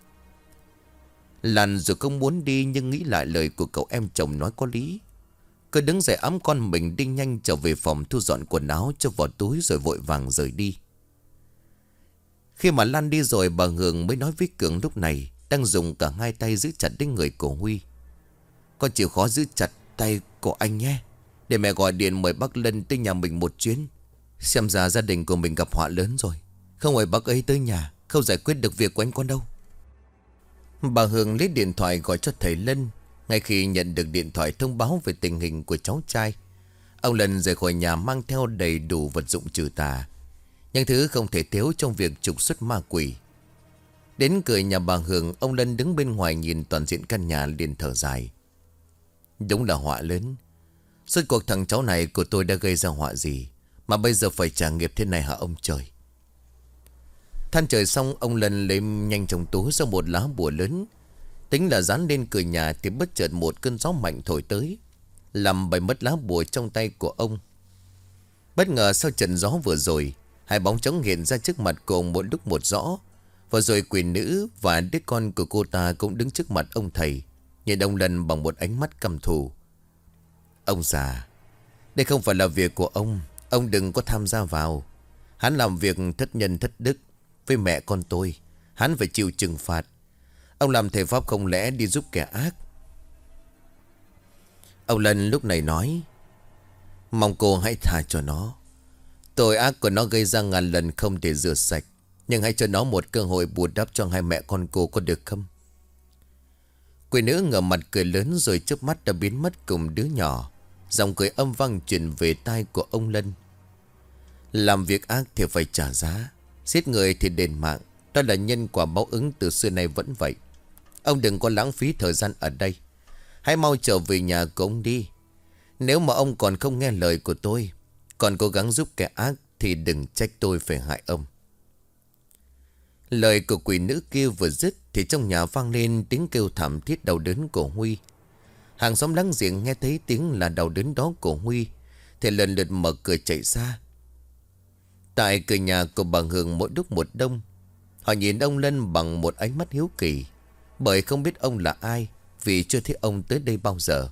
Lan dù không muốn đi nhưng nghĩ lại lời của cậu em chồng nói có lý. Cứ đứng dậy ẵm con mình đi nhanh trở về phòng thu dọn quần áo cho vào túi rồi vội vàng rời đi. Khi mà Lan đi rồi, bà Hường mới nói với Cường lúc này đang dùng cả hai tay giữ chặt đến người của Huy. Con chịu khó giữ chặt tay của anh nhé, để mẹ gọi điện mời bác Lân tới nhà mình một chuyến. Xem ra gia đình của mình gặp họa lớn rồi. Không mời bác ấy tới nhà, không giải quyết được việc của anh con đâu. Bà Hường lấy điện thoại gọi cho thầy Lân. Ngay khi nhận được điện thoại thông báo về tình hình của cháu trai, ông Lân rời khỏi nhà mang theo đầy đủ vật dụng trừ tà, những thứ không thể thiếu trong việc trục xuất ma quỷ. Đến cửa nhà bà Hường, ông Lân đứng bên ngoài nhìn toàn diện căn nhà liền thở dài. Đúng là họa lớn. Suốt cuộc thằng cháu này của tôi đã gây ra họa gì mà bây giờ phải trả nghiệp thế này hả ông trời? Than trời xong, ông Lân lấy nhanh trong túi ra một lá bùa lớn, tính là dán lên cửa nhà thì bất chợt một cơn gió mạnh thổi tới, làm bay mất lá bùa trong tay của ông. Bất ngờ sau trận gió vừa rồi, hai bóng trống hiện ra trước mặt của ông một lúc một rõ. Và rồi quỷ nữ và đứa con của cô ta cũng đứng trước mặt ông thầy, nhìn ông Lân bằng một ánh mắt căm thù. Ông già, đây không phải là việc của ông đừng có tham gia vào. Hắn làm việc thất nhân thất đức với mẹ con tôi, hắn phải chịu trừng phạt. Ông làm thầy pháp không lẽ đi giúp kẻ ác? Ông Lân lúc này nói: mong cô hãy tha cho nó. Tội ác của nó gây ra ngàn lần không thể rửa sạch, nhưng hãy cho nó một cơ hội bù đắp cho hai mẹ con cô, có được không? Quỷ nữ ngửa mặt cười lớn rồi chớp mắt đã biến mất cùng đứa nhỏ. Giọng cười âm vang truyền về tai của ông Lân. Làm việc ác thì phải trả giá, giết người thì đền mạng. Đó là nhân quả báo ứng từ xưa nay vẫn vậy. Ông đừng có lãng phí thời gian ở đây, hãy mau trở về nhà của ông đi. Nếu mà ông còn không nghe lời của tôi, còn cố gắng giúp kẻ ác, thì đừng trách tôi phải hại ông. Lời của quỷ nữ kia vừa dứt thì trong nhà vang lên tiếng kêu thảm thiết đau đớn của Huy. Hàng xóm láng giềng nghe thấy tiếng là đau đớn đó của Huy thì lần lượt mở cửa chạy ra. Tại cửa nhà của bà Hường mỗi lúc một đông. Họ nhìn ông Lân bằng một ánh mắt hiếu kỳ, bởi không biết ông là ai, vì chưa thấy ông tới đây bao giờ.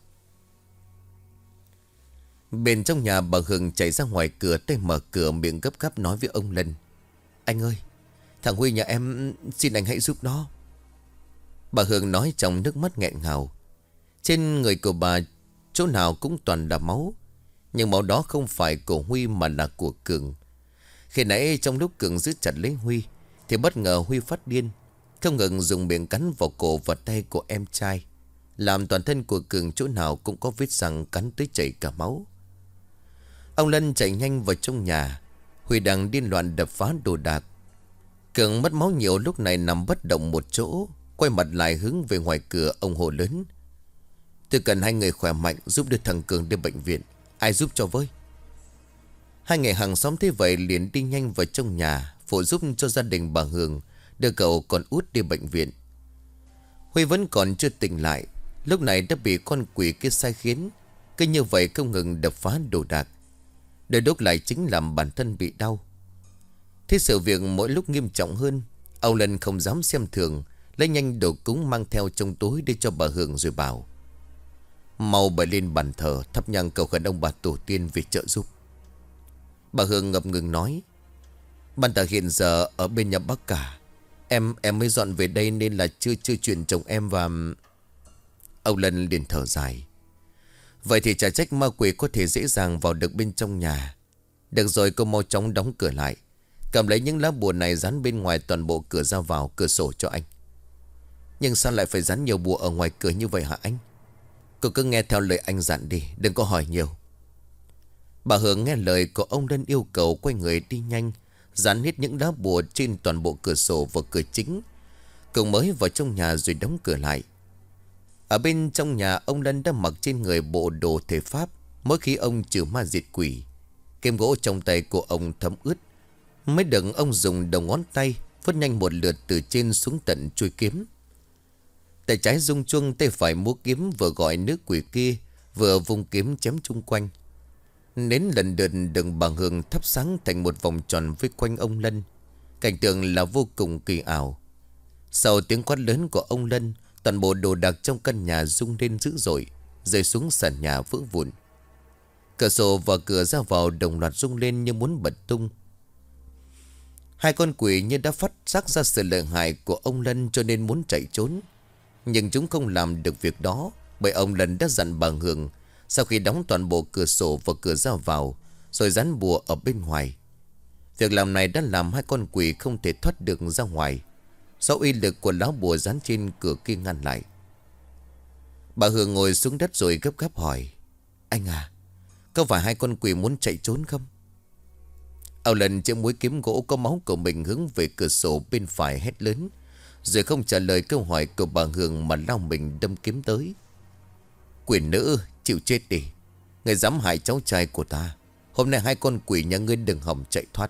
Bên trong nhà, bà Hường chạy ra ngoài cửa, tay mở cửa, miệng gấp gáp nói với ông Lân: "Anh ơi, thằng Huy nhà em, xin anh hãy giúp nó." Bà Hường nói trong nước mắt nghẹn ngào. Trên người của bà chỗ nào cũng toàn là máu, nhưng máu đó không phải của Huy mà là của Cường. Khi nãy trong lúc Cường giữ chặt lấy Huy thì bất ngờ Huy phát điên, không ngừng dùng miệng cắn vào cổ và tay của em trai, làm toàn thân của Cường chỗ nào cũng có vết răng cắn tới chảy cả máu. Ông Lân chạy nhanh vào trong nhà. Huy đang điên loạn đập phá đồ đạc. Cường mất máu nhiều lúc này nằm bất động một chỗ, quay mặt lại hướng về ngoài cửa. Ông hồ lớn: "Tôi cần hai người khỏe mạnh giúp đưa thằng Cường đến bệnh viện. Ai giúp cho với?" Hai người hàng xóm thế vậy liền đi nhanh vào trong nhà, phụ giúp cho gia đình bà Hường đưa cậu con út đi bệnh viện. Huy vẫn còn chưa tỉnh lại, lúc này đã bị con quỷ kia sai khiến, cứ như vậy không ngừng đập phá đồ đạc. Để đốt lại chính làm bản thân bị đau. Thế sự việc mỗi lúc nghiêm trọng hơn. Ông Lân không dám xem thường, lấy nhanh đồ cúng mang theo trong túi đưa cho bà Hường rồi bảo: "Mau bày lên bàn thờ, thắp nhang cầu khẩn ông bà tổ tiên về trợ giúp." Bà Hương ngập ngừng nói: "Ban thờ hiện giờ ở bên nhà bác cả. Em mới dọn về đây nên là chưa chuyển chồng em và..." Ông Lân liền thở dài: "Vậy thì chả trách ma quỷ có thể dễ dàng vào được bên trong nhà. Được rồi, cô mau chóng đóng cửa lại, cầm lấy những lá bùa này dán bên ngoài toàn bộ cửa ra vào, cửa sổ cho anh." "Nhưng sao lại phải dán nhiều bùa ở ngoài cửa như vậy hả anh?" "Cô cứ nghe theo lời anh dặn đi, đừng có hỏi nhiều." Bà Hương nghe lời của ông Lân yêu cầu, quay người đi nhanh, dán hết những lá bùa trên toàn bộ cửa sổ và cửa chính. Cậu mới vào trong nhà rồi đóng cửa lại. Ở bên trong nhà, ông Lân đã mặc trên người bộ đồ thể pháp. Mỗi khi ông trừ ma diệt quỷ, kiếm gỗ trong tay của ông thấm ướt, mới đừng ông dùng đầu ngón tay phất nhanh một lượt từ trên xuống tận chuôi kiếm. Tay trái rung chuông, tay phải múa kiếm, vừa gọi nữ quỷ kia vừa vung kiếm chém chung quanh. Nến lần lượt được bà Hương thắp sáng thành một vòng tròn vây quanh ông Lân. Cảnh tượng là vô cùng kỳ ảo. Sau tiếng quát lớn của ông Lân, toàn bộ đồ đạc trong căn nhà rung lên dữ dội, rơi xuống sàn nhà vỡ vụn. Cửa sổ và cửa ra vào đồng loạt rung lên như muốn bật tung. Hai con quỷ như đã phát giác ra sự lợi hại của ông Lân cho nên muốn chạy trốn. Nhưng chúng không làm được việc đó, bởi ông Lân đã dặn bà Hương sau khi đóng toàn bộ cửa sổ và cửa ra vào rồi dán bùa ở bên ngoài. Việc làm này đã làm hai con quỷ không thể thoát được ra ngoài, do uy lực của lá bùa dán trên cửa kia ngăn lại. Bà Hương ngồi xuống đất rồi gấp gáp hỏi: "Anh à, có phải hai con quỷ muốn chạy trốn không?" Ông Lân chĩa mũi kiếm gỗ có máu của mình hướng về cửa sổ bên phải hét lớn, rồi không trả lời câu hỏi của bà Hương mà lao mình đâm kiếm tới. "Quỷ nữ, chịu chết đi. Người dám hại cháu trai của ta, hôm nay hai con quỷ nhà ngươi đừng hòng chạy thoát."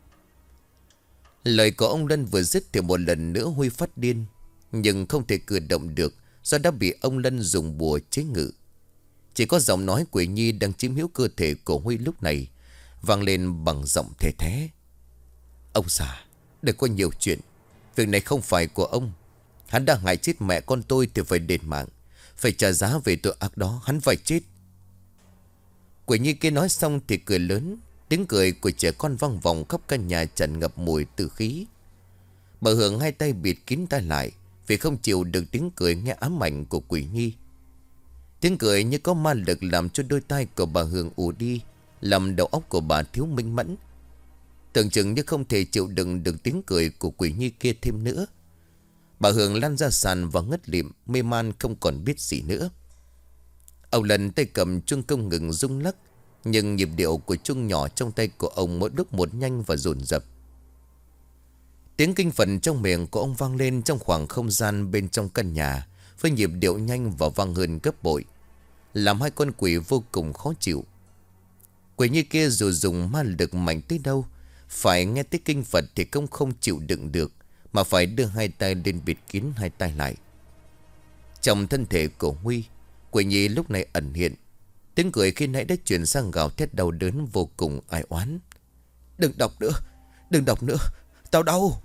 Lời của ông Lân vừa dứt thì một lần nữa Huy phát điên, nhưng không thể cử động được do đã bị ông Lân dùng bùa chế ngự. Chỉ có giọng nói quỷ nhi đang chiếm hữu cơ thể của Huy lúc này vang lên bằng giọng thề thé: "Ông già, đừng có nhiều chuyện. Việc này không phải của ông. Hắn đã hại chết mẹ con tôi thì phải đền mạng, phải trả giá về tội ác đó. Hắn phải chết." Quỷ nhi kia nói xong thì cười lớn. Tiếng cười của trẻ con vang vọng khắp căn nhà tràn ngập mùi tử khí. Bà Hương hai tay bịt kín tai lại vì không chịu được tiếng cười nghe ám ảnh của quỷ nhi. Tiếng cười như có ma lực làm cho đôi tai của bà Hương ù đi, làm đầu óc của bà thiếu minh mẫn. Tưởng chừng như không thể chịu đựng được tiếng cười của quỷ nhi kia thêm nữa. Bà Hương lăn ra sàn và ngất lịm, mê man không còn biết gì nữa. Ông Lân tay cầm chuông không ngừng rung lắc, nhưng nhịp điệu của chuông nhỏ trong tay của ông mỗi lúc một nhanh và dồn dập. Tiếng kinh phật trong miệng của ông vang lên trong khoảng không gian bên trong căn nhà, với nhịp điệu nhanh và vang hơn gấp bội, làm hai con quỷ vô cùng khó chịu. Quỷ như kia dù dùng ma lực mạnh tới đâu, phải nghe tiếng kinh phật thì cũng không chịu đựng được, mà phải đưa hai tay lên bịt kín hai tay lại. Trong thân thể của Huy, quỷ nhi lúc này ẩn hiện. Tiếng cười khi nãy đã chuyển sang gào thét đau đớn vô cùng ai oán. Đừng đọc nữa, đừng đọc nữa, tao đau.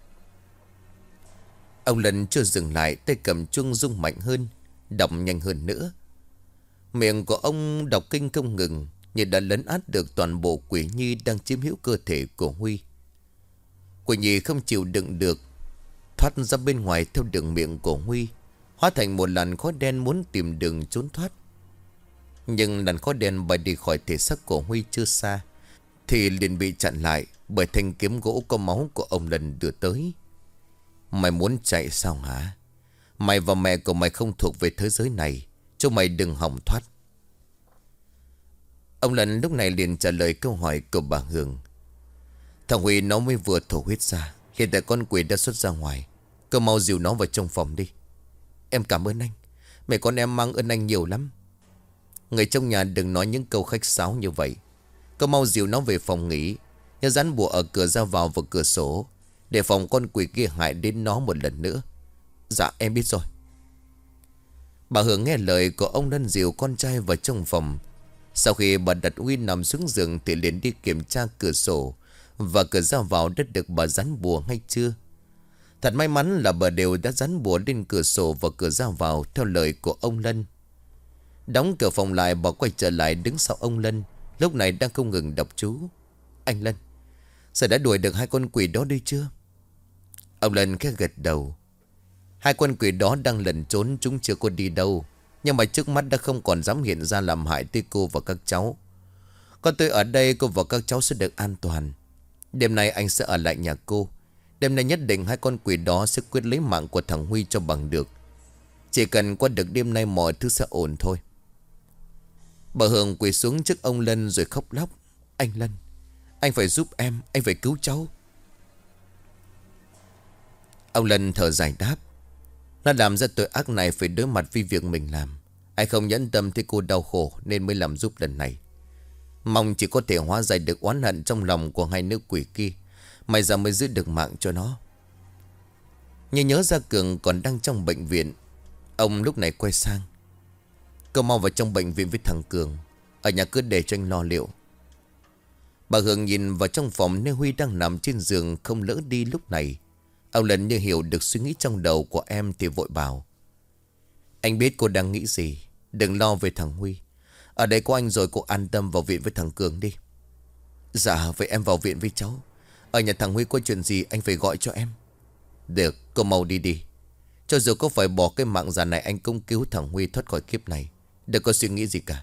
Ông Lân chưa dừng lại, tay cầm chuông rung mạnh hơn, đọc nhanh hơn nữa. Miệng của ông đọc kinh không ngừng, như đã lấn át được toàn bộ quỷ nhi đang chiếm hữu cơ thể của Huy. Quỷ nhi không chịu đựng được, thoát ra bên ngoài theo đường miệng của Huy, hóa thành một làn khói đen muốn tìm đường trốn thoát. Nhưng làn khói đen bay đi khỏi thể xác của Huy chưa xa thì liền bị chặn lại bởi thanh kiếm gỗ có máu của ông Lân đưa tới. Mày muốn chạy sao hả? Mày và mẹ của mày không thuộc về thế giới này, cho mày đừng hòng thoát. Ông Lân lúc này liền trả lời câu hỏi của bà Hương. Thằng Huy nó mới vừa thổ huyết ra, hiện tại con quỷ đã xuất ra ngoài. Cậu mau dìu nó vào trong phòng đi. Em cảm ơn anh, mẹ con em mang ơn anh nhiều lắm. Người trong nhà đừng nói những câu khách sáo như vậy. Cậu mau dìu nó về phòng nghỉ, nhớ dán bùa ở cửa ra vào và cửa sổ, để phòng con quỷ kia hại đến nó một lần nữa. Dạ em biết rồi. Bà Hương nghe lời của ông Lân dìu con trai vào trong phòng. Sau khi bà đặt Huy nằm xuống giường thì liền đi kiểm tra cửa sổ và cửa ra vào đã được bà dán bùa hay chưa. Thật may mắn là bà đều đã dán bùa lên cửa sổ và cửa ra vào theo lời của ông Lân. Đóng cửa phòng lại, bà quay trở lại đứng sau ông Lân, lúc này đang không ngừng đọc chú. Anh Lân, sẽ đã đuổi được hai con quỷ đó đi chưa? Ông Lân khẽ gật đầu. Hai con quỷ đó đang lẩn trốn, chúng chưa có đi đâu, nhưng mà trước mắt đã không còn dám hiện ra làm hại tới cô và các cháu. Có tôi ở đây, cô và các cháu sẽ được an toàn. Đêm nay anh sẽ ở lại nhà cô. Đêm nay nhất định hai con quỷ đó sẽ quyết lấy mạng của thằng Huy cho bằng được. Chỉ cần qua được đêm nay mọi thứ sẽ ổn thôi. Bà Hương quỳ xuống trước ông Lân rồi khóc lóc. Anh Lân, anh phải giúp em, anh phải cứu cháu. Ông Lân thở dài đáp. Nó làm ra tội ác này phải đối mặt với việc mình làm. Anh không nhẫn tâm thấy cô đau khổ nên mới làm giúp lần này. Mong chỉ có thể hóa giải được oán hận trong lòng của hai nữ quỷ kia. May ra mới giữ được mạng cho nó. Nhưng nhớ ra Cường còn đang trong bệnh viện, ông lúc này quay sang. Cậu mau vào trong bệnh viện với thằng Cường, ở nhà cứ để cho anh lo liệu. Bà Hương nhìn vào trong phòng nơi Huy đang nằm trên giường không lỡ đi lúc này. Ông Lân như hiểu được suy nghĩ trong đầu của em thì vội bảo. Anh biết cô đang nghĩ gì, đừng lo về thằng Huy. Ở đây có anh rồi, cô an tâm vào viện với thằng Cường đi. Dạ vậy em vào viện với cháu. Ở nhà thằng Huy có chuyện gì anh phải gọi cho em. Được, cô mau đi đi. Cho dù có phải bỏ cái mạng già này, anh cũng cứu thằng Huy thoát khỏi kiếp này. Đừng có suy nghĩ gì cả.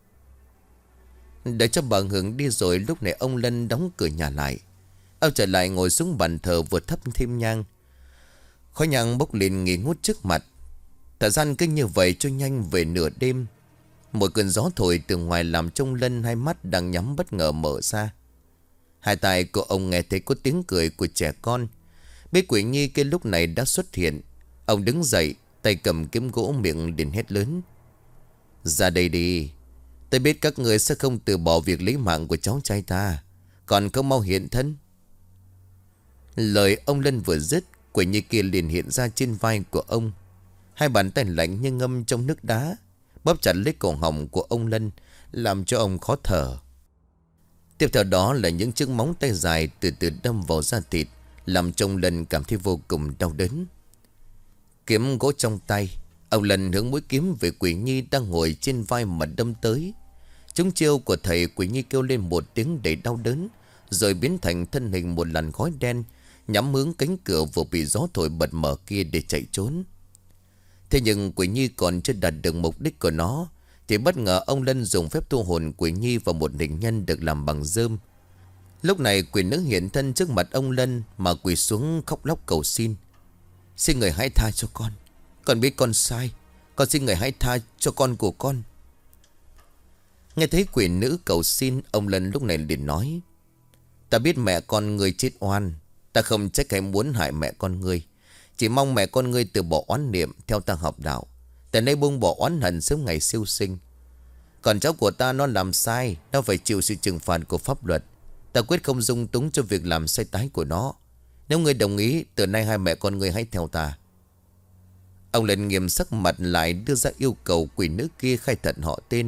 Để cho bà Hương đi rồi, lúc này ông Lân đóng cửa nhà lại. Ông trở lại ngồi xuống bàn thờ vừa thắp thêm nhang. Khói nhang bốc lên nghi ngút trước mặt. Thời gian cứ như vậy trôi nhanh về nửa đêm. Một cơn gió thổi từ ngoài làm trông Lân hai mắt đang nhắm bất ngờ mở ra. Hai tai của ông nghe thấy có tiếng cười của trẻ con. Biết quỷ nhi kia lúc này đã xuất hiện. Ông đứng dậy, tay cầm kiếm gỗ, miệng liền hét lớn. Ra đây đi. Tôi biết các người sẽ không từ bỏ việc lấy mạng của cháu trai ta. Còn không mau hiện thân. Lời ông Lân vừa dứt, quỷ nhi kia liền hiện ra trên vai của ông. Hai bàn tay lạnh như ngâm trong nước đá, bóp chặt lấy cổ họng của ông Lân, làm cho ông khó thở. Tiếp theo đó là những chiếc móng tay dài từ từ đâm vào da thịt, làm cho ông Lân cảm thấy vô cùng đau đớn. Kiếm gỗ trong tay, ông Lân hướng mũi kiếm về quỷ nhi đang ngồi trên vai mà đâm tới. Trúng chiêu của thầy, quỷ nhi kêu lên một tiếng đầy đau đớn, rồi biến thành thân hình một làn khói đen, nhắm hướng cánh cửa vừa bị gió thổi bật mở kia để chạy trốn. Thế nhưng quỷ nhi còn chưa đạt được mục đích của nó, thì bất ngờ ông Lân dùng phép thu hồn quỷ nhi vào một hình nhân được làm bằng rơm. Lúc này quỷ nữ hiện thân trước mặt ông Lân mà quỳ xuống khóc lóc cầu xin. Xin người hãy tha cho con biết con sai. Con xin người hãy tha cho con của con. Nghe thấy quỷ nữ cầu xin, ông Lân lúc này liền nói. Ta biết mẹ con người chết oan, ta không trách hay muốn hại mẹ con ngươi. Chỉ mong mẹ con ngươi từ bỏ oán niệm theo ta học đạo, từ nay buông bỏ oán hận sớm ngày siêu sinh. Còn cháu của ta nó làm sai, nó phải chịu sự trừng phạt của pháp luật. Ta quyết không dung túng cho việc làm sai trái của nó. Nếu ngươi đồng ý, từ nay hai mẹ con ngươi hãy theo ta. Ông Lân nghiêm sắc mặt lại đưa ra yêu cầu quỷ nữ kia khai thật họ tên,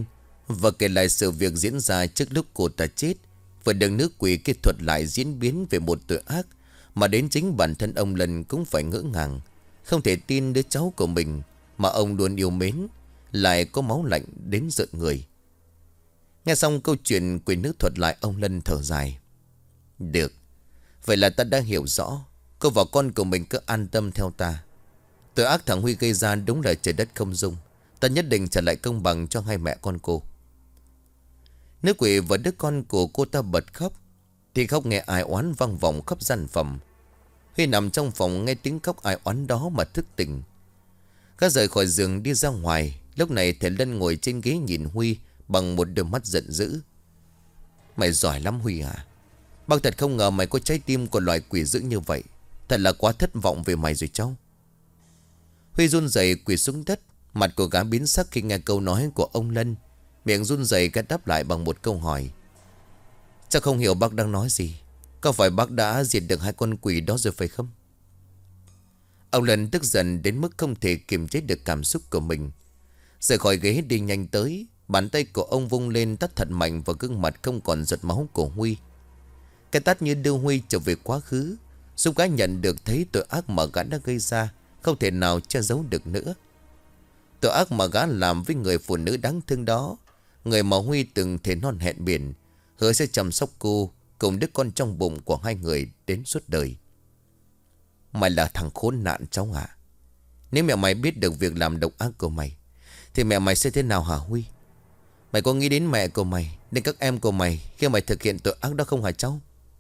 và kể lại sự việc diễn ra trước lúc cô ta chết. Và được nữ quỷ kết thuật lại diễn biến về một tội ác mà đến chính bản thân ông Lân cũng phải ngỡ ngàng. Không thể tin đứa cháu của mình mà ông luôn yêu mến lại có máu lạnh đến rợn người. Nghe xong câu chuyện quỷ nữ thuật lại, ông Lân thở dài. Được, vậy là ta đã hiểu rõ. Cô và con của mình cứ an tâm theo ta. Tội ác thằng Huy gây ra đúng là trời đất không dung. Ta nhất định trả lại công bằng cho hai mẹ con cô. Nữ quỷ và đứa con của cô ta bật khóc. Thì khóc nghe ai oán vang vọng khắp gian phòng. Huy nằm trong phòng nghe tiếng khóc ai oán đó mà thức tỉnh. Gã rời khỏi giường đi ra ngoài. Lúc này thầy Lân ngồi trên ghế nhìn Huy bằng một đôi mắt giận dữ. Mày giỏi lắm Huy à. Bác thật không ngờ mày có trái tim của loài quỷ dữ như vậy. Thật là quá thất vọng về mày rồi cháu. Huy run rẩy quỳ xuống đất. Mặt của gã biến sắc khi nghe câu nói của ông Lân. Miệng run rẩy gã đáp lại bằng một câu hỏi. Chắc không hiểu bác đang nói gì. Có phải bác đã diệt được hai con quỷ đó rồi phải không? Ông Lân tức giận đến mức không thể kiềm chế được cảm xúc của mình. Rời khỏi ghế đi nhanh tới. Bàn tay của ông vung lên tát thật mạnh vào gương mặt không còn giọt máu của Huy. Cái tát như đưa Huy trở về quá khứ, giúp gã nhận được thấy tội ác mà gã đã gây ra không thể nào che giấu được nữa. Tội ác mà gã làm với người phụ nữ đáng thương đó, người mà Huy từng thề non hẹn biển, hứa sẽ chăm sóc cô cùng đứa con trong bụng của hai người đến suốt đời. Mày là thằng khốn nạn cháu ạ. Nếu mẹ mày biết được việc làm độc ác của mày thì mẹ mày sẽ thế nào hả Huy? Mày có nghĩ đến mẹ của mày, đến các em của mày khi mày thực hiện tội ác đó không hả cháu?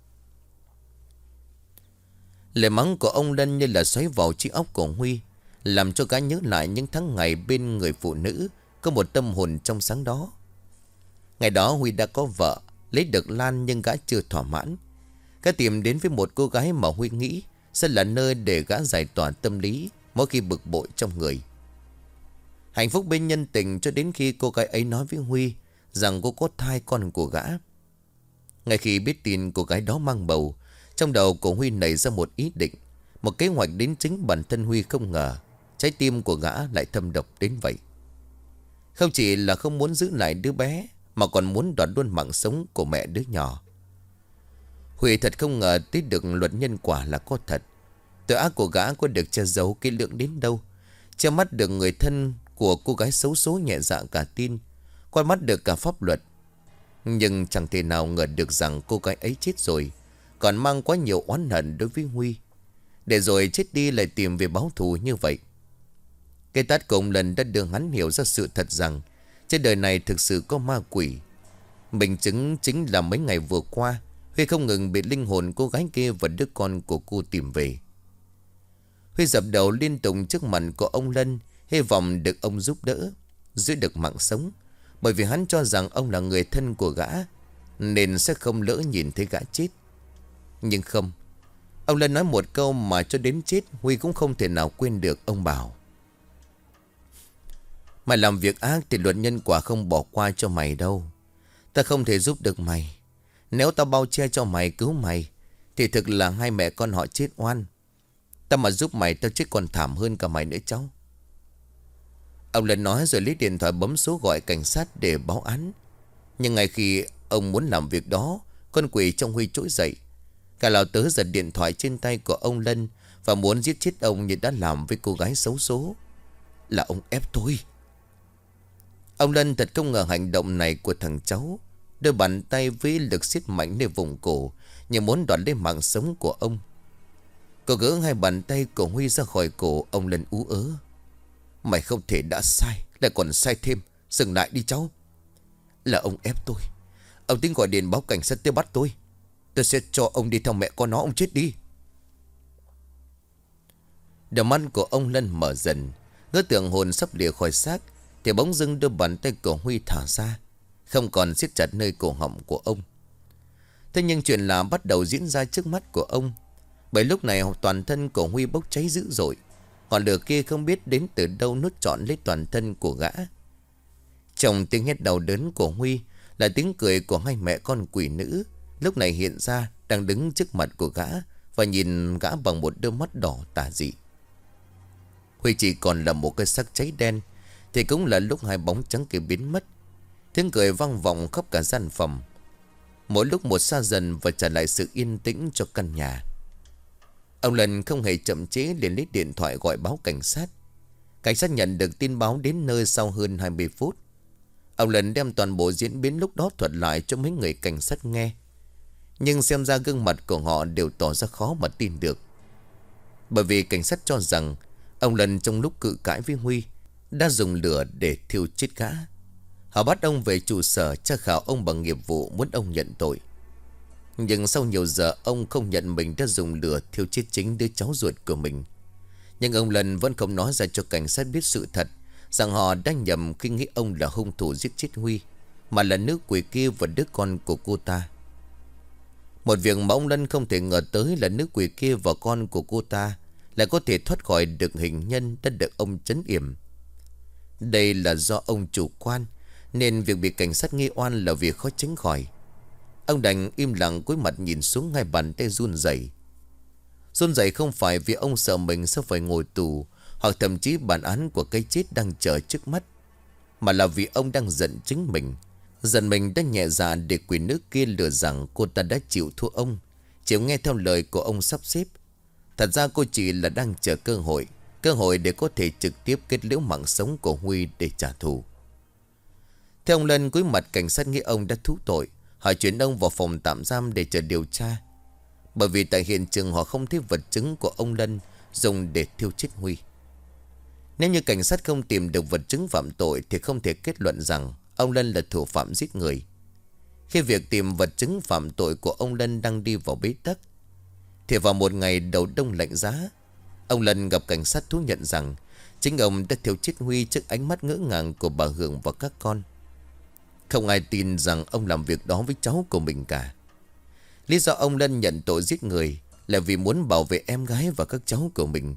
Lời mắng của ông Lân như là xoáy vào trí óc của Huy, làm cho gã nhớ lại những tháng ngày bên người phụ nữ có một tâm hồn trong sáng đó. Ngày đó Huy đã có vợ, lấy được Lan nhưng gã chưa thỏa mãn. Gã tìm đến với một cô gái mà Huy nghĩ sẽ là nơi để gã giải tỏa tâm lý mỗi khi bực bội trong người. Hạnh phúc bên nhân tình cho đến khi cô gái ấy nói với Huy rằng cô có thai con của gã. Ngay khi biết tin cô gái đó mang bầu, trong đầu của Huy nảy ra một ý định, một kế hoạch đến chính bản thân Huy không ngờ trái tim của gã lại thâm độc đến vậy. Không chỉ là không muốn giữ lại đứa bé mà còn muốn đoạt luôn mạng sống của mẹ đứa nhỏ. Huy thật không ngờ tới được luật nhân quả là có thật. Tội ác của gã có được che giấu kỹ lưỡng đến đâu, che mắt được người thân của cô gái xấu số nhẹ dạ cả tin, qua mắt được cả pháp luật. Nhưng chẳng thể nào ngờ được rằng cô gái ấy chết rồi, còn mang quá nhiều oán hận đối với Huy, để rồi chết đi lại tìm về báo thù như vậy. Cái tát của ông Lần đã đưa hắn hiểu ra sự thật rằng trên đời này thực sự có ma quỷ. Minh chứng chính là mấy ngày vừa qua Huy không ngừng bị linh hồn cô gái kia và đứa con của cô tìm về. Huy dập đầu liên tục trước mặt của ông Lân, hy vọng được ông giúp đỡ, giữ được mạng sống. Bởi vì hắn cho rằng ông là người thân của gã, nên sẽ không lỡ nhìn thấy gã chết. Nhưng không, ông Lân nói một câu mà cho đến chết Huy cũng không thể nào quên được. Ông bảo: mày làm việc ác thì luật nhân quả không bỏ qua cho mày đâu. Ta không thể giúp được mày. Nếu tao bao che cho mày, cứu mày, thì thực là hai mẹ con họ chết oan. Ta mà giúp mày, tao chết còn thảm hơn cả mày nữa cháu. Ông Lân nói rồi lấy điện thoại bấm số gọi cảnh sát để báo án. Nhưng ngay khi ông muốn làm việc đó, con quỷ trong Huy trỗi dậy. Cả lão tớ giật điện thoại trên tay của ông Lân và muốn giết chết ông như đã làm với cô gái xấu số. Là ông ép tôi. Ông Lân thật không ngờ hành động này của thằng cháu. Đôi bàn tay với lực siết mạnh nơi vùng cổ, như muốn đoạt lấy mạng sống của ông. Cô gỡ hai bàn tay của Huy ra khỏi cổ. Ông Lân ú ớ: mày không thể đã sai, lại còn sai thêm. Dừng lại đi cháu. Là ông ép tôi. Ông tính gọi điện báo cảnh sát tới bắt tôi. Tôi sẽ cho ông đi theo mẹ con nó, ông chết đi. Đôi mắt của ông Lân mở dần. Ngỡ tưởng hồn sắp lìa khỏi xác, thì bỗng dưng đưa bàn tay của Huy thả ra, không còn siết chặt nơi cổ họng của ông. Thế nhưng chuyện lạ bắt đầu diễn ra trước mắt của ông. Bởi lúc này toàn thân của Huy bốc cháy dữ dội. Ngọn lửa kia không biết đến từ đâu nuốt trọn lấy toàn thân của gã. Trong tiếng hét đau đớn của Huy là tiếng cười của hai mẹ con quỷ nữ, lúc này hiện ra đang đứng trước mặt của gã và nhìn gã bằng một đôi mắt đỏ tà dị. Huy chỉ còn là một cái xác cháy đen, thì cũng là lúc hai bóng trắng kia biến mất. Tiếng cười vang vọng khắp cả gian phòng. Mỗi lúc một xa dần và trả lại sự yên tĩnh cho căn nhà. Ông Lân không hề chậm trễ, liền lấy điện thoại gọi báo cảnh sát. Cảnh sát nhận được tin báo đến nơi sau hơn 20 phút. Ông Lân đem toàn bộ diễn biến lúc đó thuật lại cho mấy người cảnh sát nghe. Nhưng xem ra gương mặt của họ đều tỏ ra khó mà tin được. Bởi vì cảnh sát cho rằng ông Lân trong lúc cự cãi với Huy đã dùng lửa để thiêu chết gã. Họ bắt ông về trụ sở tra khảo ông bằng nghiệp vụ, muốn ông nhận tội. Nhưng sau nhiều giờ ông không nhận mình đã dùng lửa thiêu chết chính đứa cháu ruột của mình. Nhưng ông Lân vẫn không nói ra cho cảnh sát biết sự thật, rằng họ đã nhầm khi nghĩ ông là hung thủ giết chết Huy, mà là nữ quỷ kia và đứa con của cô ta. Một việc mà ông Lân không thể ngờ tới là nữ quỷ kia và con của cô ta lại có thể thoát khỏi được hình nhân đã được ông trấn yểm. Đây là do ông chủ quan, nên việc bị cảnh sát nghi oan là việc khó tránh khỏi. Ông đành im lặng cúi mặt nhìn xuống, hai bàn tay run rẩy. Run rẩy không phải vì ông sợ mình sẽ phải ngồi tù, hoặc thậm chí bản án của cái chết đang chờ trước mắt, mà là vì ông đang giận chính mình. Giận mình đã nhẹ dạ để quỷ nữ kia lừa rằng cô ta đã chịu thua ông, chịu nghe theo lời của ông sắp xếp. Thật ra cô chỉ là đang chờ cơ hội để có thể trực tiếp kết liễu mạng sống của Huy để trả thù. Theo ông Lân, cúi mặt cảnh sát nghĩ ông đã thú tội. Họ chuyển ông vào phòng tạm giam để chờ điều tra. Bởi vì tại hiện trường họ không thấy vật chứng của ông Lân dùng để thiêu chết Huy. Nếu như cảnh sát không tìm được vật chứng phạm tội thì không thể kết luận rằng ông Lân là thủ phạm giết người. Khi việc tìm vật chứng phạm tội của ông Lân đang đi vào bế tắc, thì vào một ngày đầu đông lạnh giá, ông Lân gặp cảnh sát thú nhận rằng chính ông đã thiêu chết Huy trước ánh mắt ngỡ ngàng của bà Hường và các con. Không ai tin rằng ông làm việc đó với cháu của mình cả. Lý do ông Lân nhận tội giết người là vì muốn bảo vệ em gái và các cháu của mình.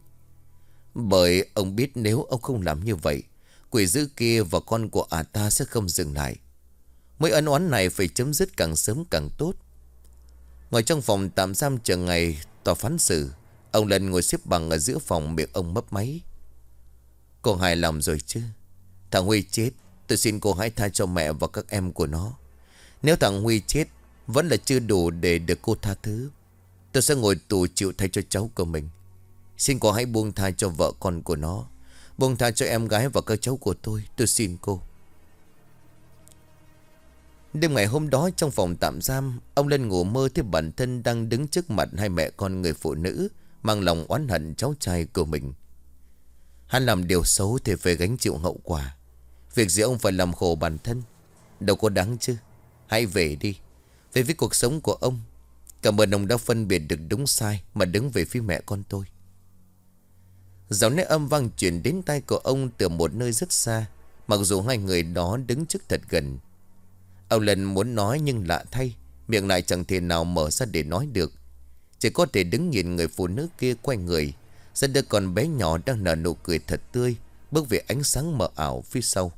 Bởi ông biết nếu ông không làm như vậy, quỷ dữ kia và con của ta sẽ không dừng lại. Mối ân oán này phải chấm dứt càng sớm càng tốt. Ngồi trong phòng tạm giam chờ ngày tòa phán xử, ông Lân ngồi xếp bằng ở giữa phòng, miệng ông mấp máy. Cô hài lòng rồi chứ? Thằng Huy chết, tôi xin cô hãy tha cho mẹ và các em của nó. Nếu thằng Huy chết vẫn là chưa đủ để được cô tha thứ, tôi sẽ ngồi tù chịu thay cho cháu của mình. Xin cô hãy buông tha cho vợ con của nó, buông tha cho em gái và các cháu của tôi xin cô. Đêm ngày hôm đó trong phòng tạm giam, ông Lân ngủ mơ thấy bản thân đang đứng trước mặt hai mẹ con người phụ nữ mang lòng oán hận cháu trai của mình. Hắn làm điều xấu thì phải gánh chịu hậu quả. Việc gì ông phải làm khổ bản thân, đâu có đáng chứ. Hãy về đi, về với cuộc sống của ông. Cảm ơn ông đã phân biệt được đúng sai mà đứng về phía mẹ con tôi. Giọng nói âm vang truyền đến tai của ông từ một nơi rất xa, mặc dù hai người đó đứng trước thật gần. Ông Lân muốn nói nhưng lạ thay, miệng lại chẳng thể nào mở ra để nói được. Chỉ có thể đứng nhìn người phụ nữ kia quay người, dẫn đứa con bé nhỏ đang nở nụ cười thật tươi bước về ánh sáng mờ ảo phía sau.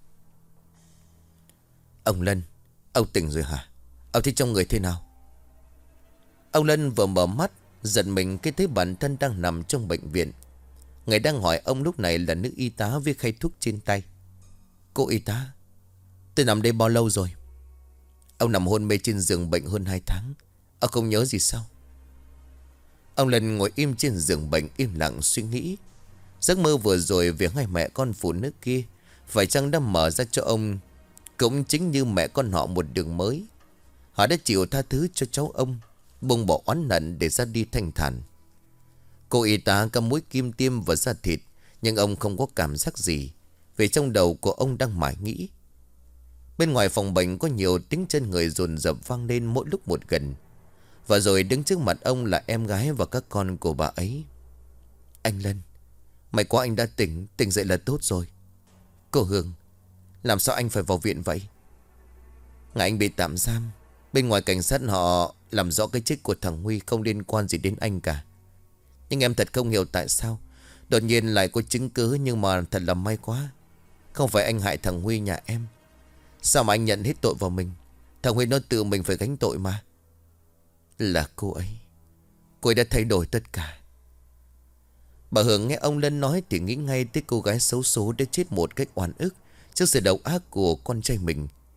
Ông Lân, ông tỉnh rồi hả? Ông thấy trong người thế nào? Ông Lân vừa mở mắt, giật mình khi thấy bản thân đang nằm trong bệnh viện. Người đang hỏi ông lúc này là nữ y tá với khay thuốc trên tay. Cô y tá, tôi nằm đây bao lâu rồi? Ông nằm hôn mê trên giường bệnh hơn 2 tháng. Ông không nhớ gì sao? Ông Lân ngồi im trên giường bệnh im lặng suy nghĩ. Giấc mơ vừa rồi về hai mẹ con phụ nữ kia phải chăng đã mở ra cho ông cũng chính như mẹ con họ một đường mới. Họ đã chịu tha thứ cho cháu ông, buông bỏ oán hận để ra đi thanh thản. Cô y tá cầm mũi kim tiêm vào da thịt, nhưng ông không có cảm giác gì, vì trong đầu của ông đang mải nghĩ. Bên ngoài phòng bệnh có nhiều tiếng chân người dồn dập vang lên mỗi lúc một gần. Và rồi đứng trước mặt ông là em gái và các con của bà ấy. Anh Lân, may quá anh đã tỉnh dậy là tốt rồi. Cô Hương, làm sao anh phải vào viện vậy? Ngày anh bị tạm giam, bên ngoài cảnh sát họ làm rõ cái chết của thằng Huy không liên quan gì đến anh cả. Nhưng em thật không hiểu tại sao đột nhiên lại có chứng cứ, nhưng mà thật là may quá. Không phải anh hại thằng Huy nhà em. Sao mà anh nhận hết tội vào mình? Thằng Huy nó tự mình phải gánh tội mà. Là cô ấy. Cô ấy đã thay đổi tất cả. Bà Hương nghe ông Lân nói thì nghĩ ngay tới cô gái xấu số đã chết một cách oan ức trước sự độc ác của con trai mình.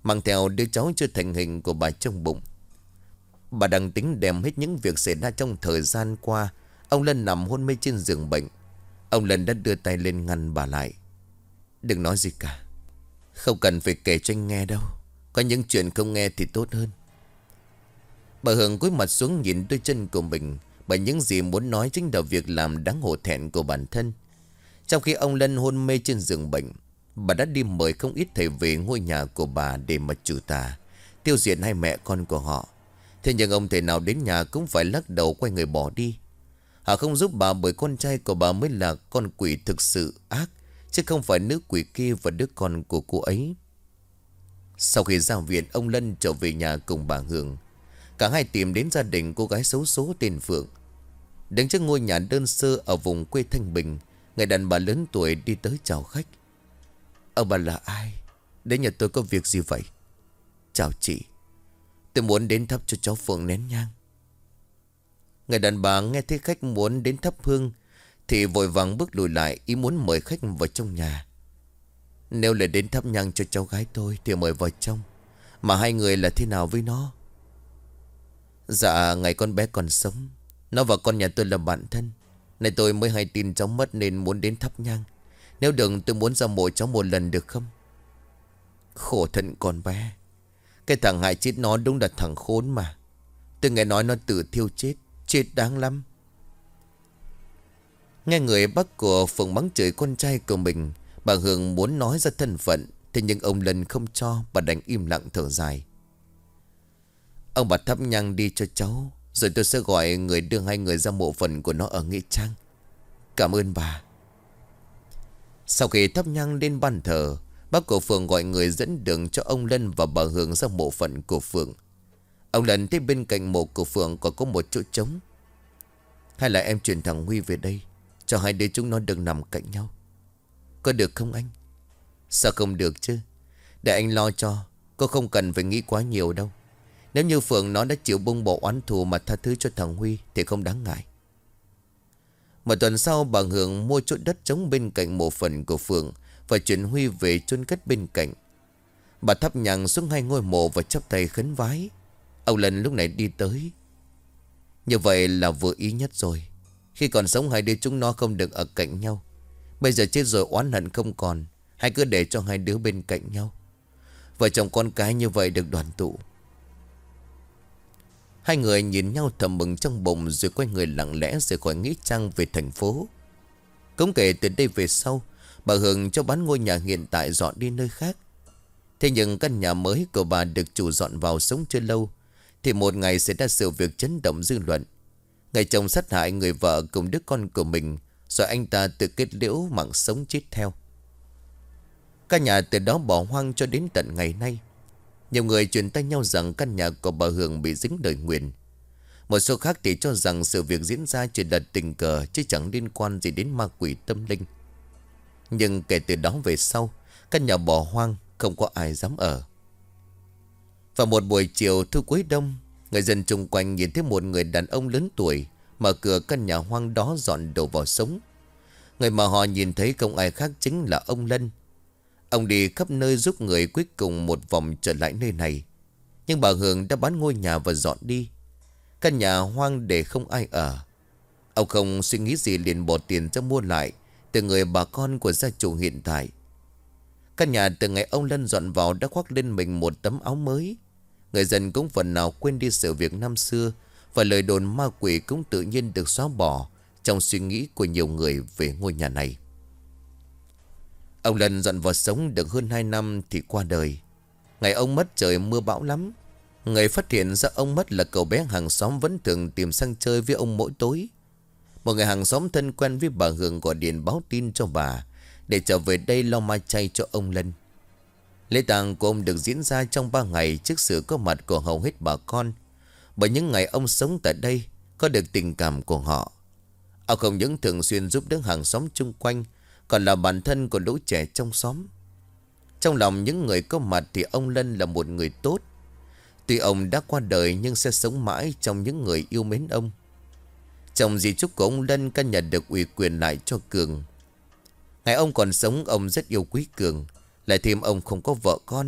mang theo đứa cháu chưa thành hình của bà trong bụng. Bà đang tính đem hết những việc xảy ra trong thời gian qua. Ông Lân nằm hôn mê trên giường bệnh. Ông Lân đã đưa tay lên ngăn bà lại. Đừng nói gì cả. Không cần phải kể cho anh nghe đâu. Có những chuyện không nghe thì tốt hơn. Bà Hường cúi mặt xuống nhìn đôi chân của mình. Bởi những gì muốn nói chính là việc làm đáng hổ thẹn của bản thân. Trong khi ông Lân hôn mê trên giường bệnh, bà đã đi mời không ít thầy về ngôi nhà của bà để mà trừ tà, tiêu diệt hai mẹ con của họ. Thế nhưng ông thầy nào đến nhà cũng phải lắc đầu quay người bỏ đi. Họ không giúp bà bởi con trai của bà mới là con quỷ thực sự ác, chứ không phải nữ quỷ kia và đứa con của cô ấy. Sau khi ra viện, ông Lân trở về nhà cùng bà Hường. Cả hai tìm đến gia đình cô gái xấu số tên Phượng. Đứng trước ngôi nhà đơn sơ ở vùng quê Thanh Bình, người đàn bà lớn tuổi đi tới chào khách. Bà là ai? Đến nhà tôi có việc gì vậy? Chào chị, tôi muốn đến thắp cho cháu Phượng nén nhang. Người đàn bà nghe thấy khách muốn đến thắp hương thì vội vàng bước lùi lại, ý muốn mời khách vào trong nhà. Nếu là đến thắp nhang cho cháu gái tôi thì mời vào trong. Mà hai người là thế nào với nó? Dạ, ngày con bé còn sống, nó và con nhà tôi là bạn thân. Này tôi mới hay tin cháu mất nên muốn đến thắp nhang. Nếu được tôi muốn ra mộ cháu một lần được không? Khổ thân con bé. Cái thằng hại chết nó đúng là thằng khốn mà. Tôi nghe nói nó tự thiêu chết. Chết đáng lắm. Nghe người bác của Phượng mắng chửi con trai của mình, bà Hường muốn nói ra thân phận. Thế nhưng ông Lân không cho. Bà đành im lặng thở dài. Ông bà thắp nhang đi cho cháu, rồi tôi sẽ gọi người đưa hai người ra mộ phần của nó ở Nghĩa Trang. Cảm ơn bà. Sau khi thắp nhang lên ban thờ, bác của Phượng gọi người dẫn đường cho ông Lân và bà Hường ra mộ phận của Phượng. Ông Lân thấy bên cạnh mộ của Phượng còn có một chỗ trống. Hay là em chuyển thằng Huy về đây, cho hai đứa chúng nó đừng nằm cạnh nhau. Có được không anh? Sao không được chứ? Để anh lo cho. Cô không cần phải nghĩ quá nhiều đâu. Nếu như Phượng nó đã chịu buông bỏ oán thù mà tha thứ cho thằng Huy thì không đáng ngại. Một tuần sau, bà Hường mua chỗ đất trống bên cạnh mộ phần của Phượng và chuyển Huy về chôn cất bên cạnh. Bà thắp nhang xuống hai ngôi mộ và chắp tay khấn vái. Ông Lân lúc này đi tới. Như vậy là vừa ý nhất rồi. Khi còn sống hai đứa chúng nó không được ở cạnh nhau. Bây giờ chết rồi oán hận không còn. Hãy cứ để cho hai đứa bên cạnh nhau. Vợ chồng con cái như vậy được đoàn tụ. Hai người nhìn nhau thầm mừng trong bụng, rồi quay người lặng lẽ rời khỏi Nghĩa Trang về thành phố. Cũng kể từ đây về sau, bà Hường cho bán ngôi nhà hiện tại dọn đi nơi khác. Thế nhưng căn nhà mới của bà được chủ dọn vào sống chưa lâu thì một ngày xảy ra sự việc chấn động dư luận. Người chồng sát hại người vợ cùng đứa con của mình, rồi anh ta tự kết liễu mạng sống chết theo. Căn nhà từ đó bỏ hoang cho đến tận ngày nay. Nhiều người truyền tay nhau rằng căn nhà của bà Hường bị dính đời nguyền. Một số khác thì cho rằng sự việc diễn ra chỉ là tình cờ, chứ chẳng liên quan gì đến ma quỷ tâm linh. Nhưng kể từ đó về sau, căn nhà bỏ hoang không có ai dám ở. Vào một buổi chiều thu cuối đông, người dân chung quanh nhìn thấy một người đàn ông lớn tuổi mở cửa căn nhà hoang đó dọn đồ vào sống. Người mà họ nhìn thấy không ai khác chính là ông Lân. Ông đi khắp nơi giúp người, cuối cùng một vòng trở lại nơi này. Nhưng bà Hường đã bán ngôi nhà và dọn đi. Căn nhà hoang để không ai ở. Ông không suy nghĩ gì liền bỏ tiền ra mua lại từ người bà con của gia chủ hiện tại. Căn nhà từ ngày ông Lân dọn vào đã khoác lên mình một tấm áo mới. Người dân cũng phần nào quên đi sự việc năm xưa, và lời đồn ma quỷ cũng tự nhiên được xóa bỏ trong suy nghĩ của nhiều người về ngôi nhà này. Ông Lân dọn vào sống được hơn 2 năm thì qua đời. Ngày ông mất trời mưa bão lắm. Người phát hiện ra ông mất là cậu bé hàng xóm vẫn thường tìm sang chơi với ông mỗi tối. Một người hàng xóm thân quen với bà Hường gọi điện báo tin cho bà để trở về đây lo ma chay cho ông Lân. Lễ tang của ông được diễn ra trong 3 ngày trước sự có mặt của hầu hết bà con. Bởi những ngày ông sống tại đây có được tình cảm của họ. Ông không những thường xuyên giúp đỡ hàng xóm chung quanh, còn là bạn thân của lũ trẻ trong xóm. Trong lòng những người có mặt thì ông Lân là một người tốt. Tuy ông đã qua đời nhưng sẽ sống mãi trong những người yêu mến ông. Trong di chúc của ông Lân, căn nhà được ủy quyền lại cho Cường. Ngày ông còn sống, ông rất yêu quý Cường. Lại thêm ông không có vợ con,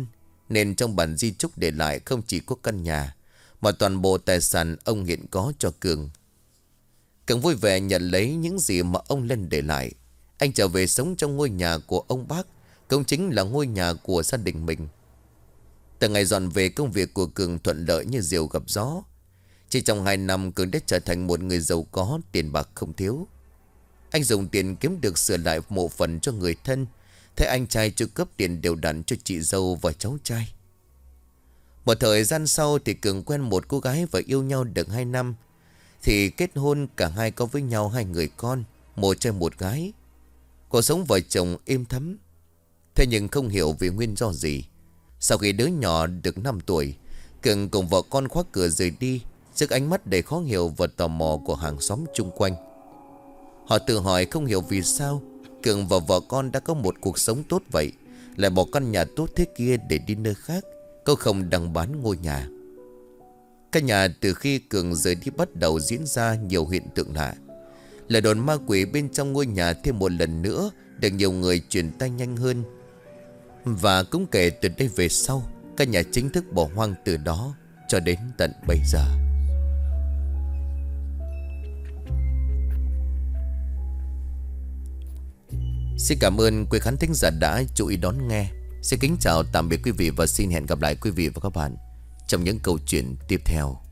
Nên trong bản di chúc để lại không chỉ có căn nhà, mà toàn bộ tài sản ông hiện có cho Cường. Cường vui vẻ nhận lấy những gì mà ông Lân để lại. Anh trở về sống trong ngôi nhà của ông bác, cũng chính là ngôi nhà của gia đình mình. Từ ngày dọn về, công việc của Cường thuận lợi như diều gặp gió. Chỉ trong 2 năm, Cường đã trở thành một người giàu có, tiền bạc không thiếu. Anh dùng tiền kiếm được sửa lại mộ phần cho người thân, thế anh trai chu cấp tiền đều đặn cho chị dâu và cháu trai. Một thời gian sau thì Cường quen một cô gái và yêu nhau được 2 năm. Thì kết hôn, cả hai có với nhau 2 người con, một trai một gái. Cuộc sống vợ chồng êm thấm. Thế nhưng không hiểu vì nguyên do gì, sau khi đứa nhỏ được 5 tuổi, Cường cùng vợ con khóa cửa rời đi trước ánh mắt đầy khó hiểu và tò mò của hàng xóm chung quanh. Họ tự hỏi không hiểu vì sao Cường và vợ con đã có một cuộc sống tốt vậy, lại bỏ căn nhà tốt thế kia để đi nơi khác, có không đăng bán ngôi nhà. Căn nhà từ khi Cường rời đi bắt đầu diễn ra nhiều hiện tượng lạ. Lời đồn ma quỷ bên trong ngôi nhà thêm một lần nữa được nhiều người truyền tai nhanh hơn. Và cũng kể từ đây về sau, căn nhà chính thức bỏ hoang từ đó cho đến tận bây giờ. Xin cảm ơn quý khán thính giả đã chú ý đón nghe. Xin kính chào tạm biệt quý vị và xin hẹn gặp lại quý vị và các bạn trong những câu chuyện tiếp theo.